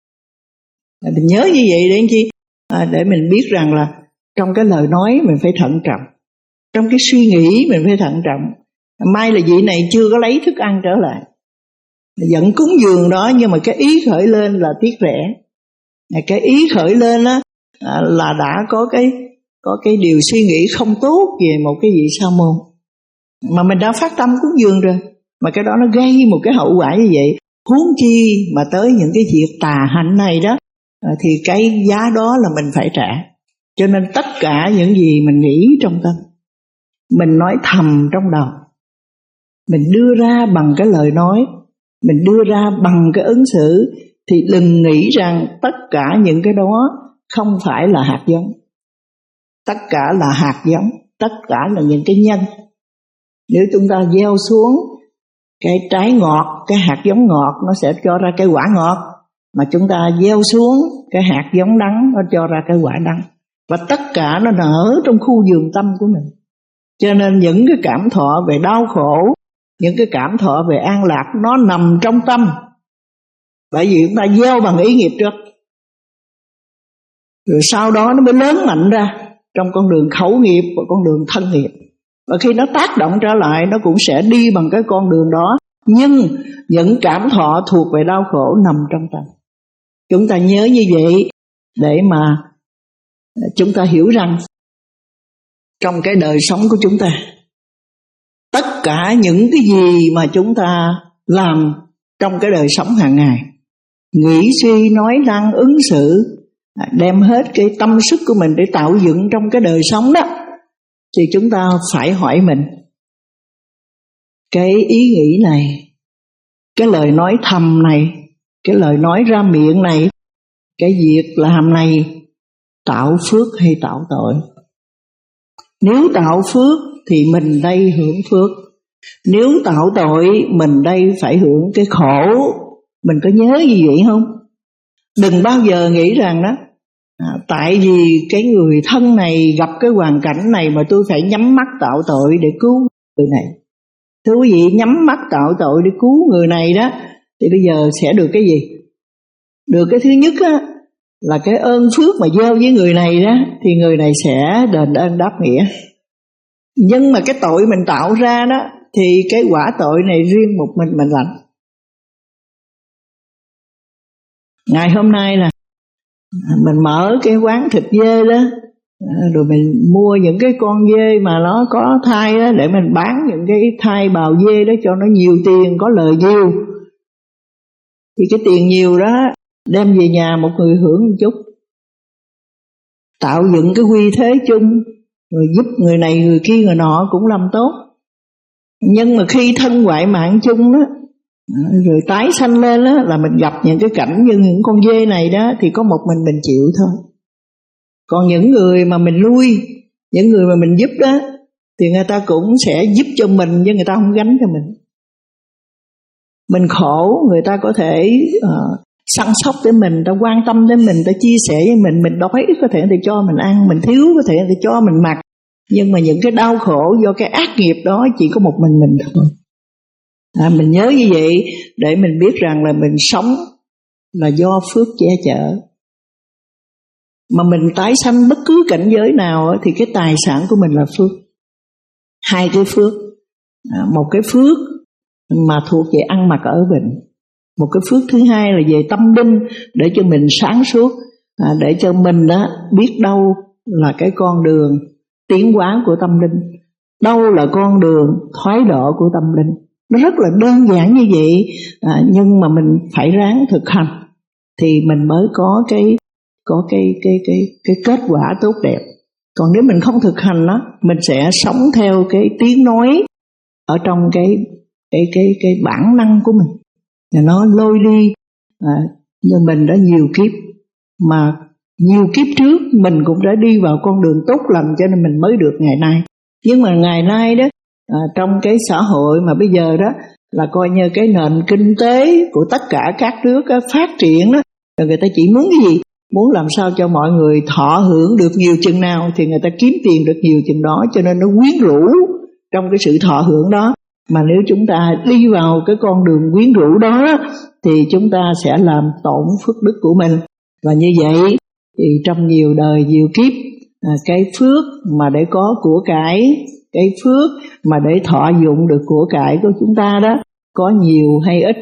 Mình nhớ như vậy để chi? À, để mình biết rằng là trong cái lời nói mình phải thận trọng, trong cái suy nghĩ mình phải thận trọng. May là vị này chưa có lấy thức ăn trở lại, vẫn cúng dường đó, nhưng mà cái ý khởi lên là tiếc rẻ. Cái ý khởi lên á là đã có cái có cái điều suy nghĩ không tốt về một cái vị sa môn, mà mình đã phát tâm cúng dường rồi, mà cái đó nó gây một cái hậu quả như vậy. Huống chi mà tới những cái việc tà hạnh này đó, thì cái giá đó là mình phải trả. Cho nên tất cả những gì mình nghĩ trong tâm, mình nói thầm trong đầu, mình đưa ra bằng cái lời nói, mình đưa ra bằng cái ứng xử, thì đừng nghĩ rằng tất cả những cái đó không phải là hạt giống. Tất cả là hạt giống, tất cả là những cái nhân. Nếu chúng ta gieo xuống cái trái ngọt, cái hạt giống ngọt nó sẽ cho ra cái quả ngọt, mà chúng ta gieo xuống cái hạt giống đắng nó cho ra cái quả đắng. Và tất cả nó nở trong khu vườn tâm của mình. Cho nên những cái cảm thọ về đau khổ, những cái cảm thọ về an lạc nó nằm trong tâm. Bởi vì chúng ta gieo bằng ý nghiệp trước, rồi sau đó nó mới lớn mạnh ra trong con đường khẩu nghiệp và con đường thân nghiệp. Và khi nó tác động trở lại, nó cũng sẽ đi bằng cái con đường đó. Nhưng những cảm thọ thuộc về đau khổ nằm trong tâm. Chúng ta nhớ như vậy để mà chúng ta hiểu rằng trong cái đời sống của chúng ta, tất cả những cái gì mà chúng ta làm trong cái đời sống hàng ngày, nghĩ suy nói năng ứng xử, đem hết cái tâm sức của mình để tạo dựng trong cái đời sống đó, thì chúng ta phải hỏi mình, cái ý nghĩ này, cái lời nói thầm này, cái lời nói ra miệng này, cái việc làm này tạo phước hay tạo tội? Nếu tạo phước thì mình đây hưởng phước, Nếu tạo tội mình đây phải hưởng cái khổ. Mình có nhớ như vậy không? Đừng bao giờ nghĩ rằng đó à, tại vì cái người thân này gặp cái hoàn cảnh này mà tôi phải nhắm mắt tạo tội để cứu người này. Thưa quý vị, nhắm mắt tạo tội để cứu người này đó thì bây giờ sẽ được cái gì? Được cái thứ nhất á, là cái ơn phước mà gieo với người này đó thì người này sẽ đền ơn đáp nghĩa. Nhưng mà cái tội mình tạo ra đó thì cái quả tội này riêng một mình mình lãnh. Ngày hôm nay là mình mở cái quán thịt dê đó, rồi mình mua những cái con dê mà nó có thai đó để mình bán những cái thai bào dê đó cho nó nhiều tiền, có lời nhiều. Thì cái tiền nhiều đó đem về nhà một người hưởng một chút, tạo dựng cái quy thế chung, rồi giúp người này người kia người nọ cũng làm tốt. Nhưng mà khi thân ngoại mạng chung đó, rồi tái sanh lên đó, là mình gặp những cái cảnh như những con dê này đó thì có một mình mình chịu thôi. Còn những người mà mình nuôi, những người mà mình giúp đó thì người ta cũng sẽ giúp cho mình, chứ người ta không gánh cho mình. Mình khổ, người ta có thể uh, săn sóc tới mình, người ta quan tâm đến mình, người ta chia sẻ với mình. Mình đói có thể người ta cho mình ăn, mình thiếu có thể người ta cho mình mặc. Nhưng mà những cái đau khổ do cái ác nghiệp đó chỉ có một mình mình thôi. À, mình nhớ như vậy để mình biết rằng là mình sống là do phước che chở. Mà mình tái sanh bất cứ cảnh giới nào thì cái tài sản của mình là phước. Hai cái phước, à, một cái phước mà thuộc về ăn mặc ở bệnh, một cái phước thứ hai là về tâm linh, để cho mình sáng suốt, à, để cho mình đó biết đâu là cái con đường tiến hóa của tâm linh, đâu là con đường thoái độ của tâm linh. Nó rất là đơn giản như vậy, à, nhưng mà mình phải ráng thực hành thì mình mới có cái có cái cái cái cái kết quả tốt đẹp. Còn nếu mình không thực hành đó, mình sẽ sống theo cái tiếng nói ở trong cái cái cái cái bản năng của mình, và nó lôi đi. À, như mình đã nhiều kiếp, mà nhiều kiếp trước mình cũng đã đi vào con đường tốt lành, cho nên mình mới được ngày nay. Nhưng mà ngày nay đó, à, trong cái xã hội mà bây giờ đó là coi như cái nền kinh tế của tất cả các nước đó, phát triển đó, rồi người ta chỉ muốn cái gì? Muốn làm sao cho mọi người thọ hưởng được nhiều chừng nào thì người ta kiếm tiền được nhiều chừng đó, cho nên nó quyến rũ trong cái sự thọ hưởng đó. Mà nếu chúng ta đi vào cái con đường quyến rũ đó thì chúng ta sẽ làm tổn phước đức của mình. Và như vậy thì trong nhiều đời nhiều kiếp, à, cái phước mà để có của cải, cái phước mà để thọ dụng được của cải của chúng ta đó, có nhiều hay ít,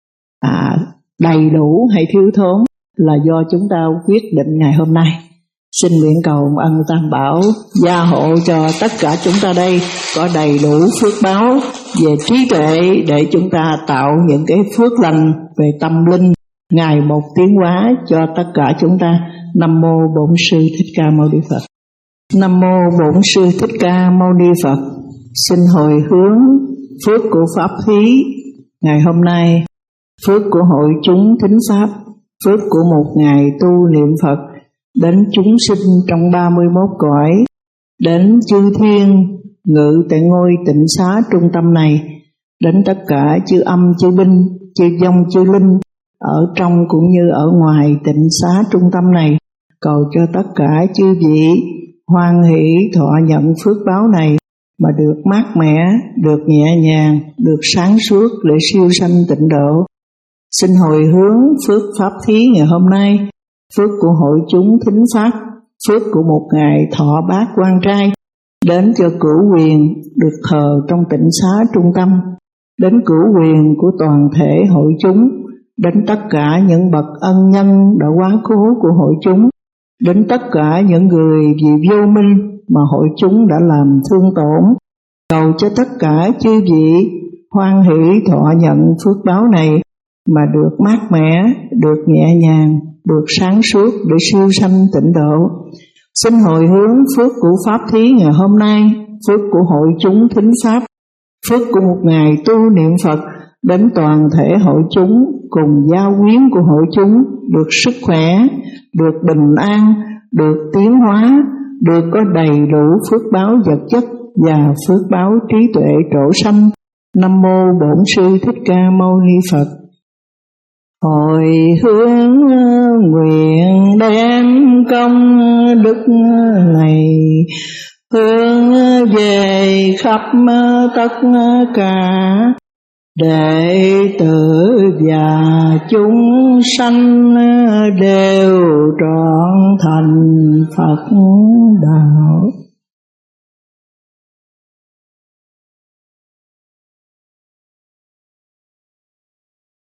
à, đầy đủ hay thiếu thốn, là do chúng ta quyết định ngày hôm nay. Xin nguyện cầu ân Tam Bảo gia hộ cho tất cả chúng ta đây có đầy đủ phước báo về trí tuệ, để chúng ta tạo những cái phước lành về tâm linh, ngày một tiến hóa cho tất cả chúng ta. Nam mô Bổn Sư Thích Ca Mâu Ni Phật. Nam mô Bổn Sư Thích Ca Mâu Ni Phật. Xin hồi hướng phước của pháp thí ngày hôm nay, phước của hội chúng thính pháp, phước của một ngày tu niệm Phật đến chúng sinh trong ba mươi mốt cõi, đến chư thiên ngự tại ngôi tịnh xá trung tâm này, đến tất cả chư âm chư binh, chư vong chư linh ở trong cũng như ở ngoài tịnh xá trung tâm này, cầu cho tất cả chư vị hoan hỷ thọ nhận phước báo này mà được mát mẻ, được nhẹ nhàng, được sáng suốt để siêu sanh tịnh độ. Xin hồi hướng phước pháp thí ngày hôm nay, phước của hội chúng thính pháp, phước của một ngày thọ bát quan trai, đến cho cửu quyền được thờ trong tịnh xá trung tâm, đến cửu quyền của toàn thể hội chúng, đến tất cả những bậc ân nhân đã quá cố của hội chúng, đến tất cả những người vì vô minh mà hội chúng đã làm thương tổn, cầu cho tất cả chư vị hoan hỷ thọ nhận phước báo này mà được mát mẻ, được nhẹ nhàng, được sáng suốt để siêu sanh tịnh độ. Xin hồi hướng phước của pháp thí ngày hôm nay, phước của hội chúng thính pháp, phước của một ngày tu niệm Phật đến toàn thể hội chúng cùng gia quyến của hội chúng được sức khỏe, được bình an, được tiến hóa, được có đầy đủ phước báo vật chất và phước báo trí tuệ trổ sanh, Nam mô Bổn Sư Thích Ca Mâu Ni Phật. Hồi hướng nguyện đem công đức này hướng về khắp tất cả đệ tử và chúng sanh đều trọn thành Phật đạo.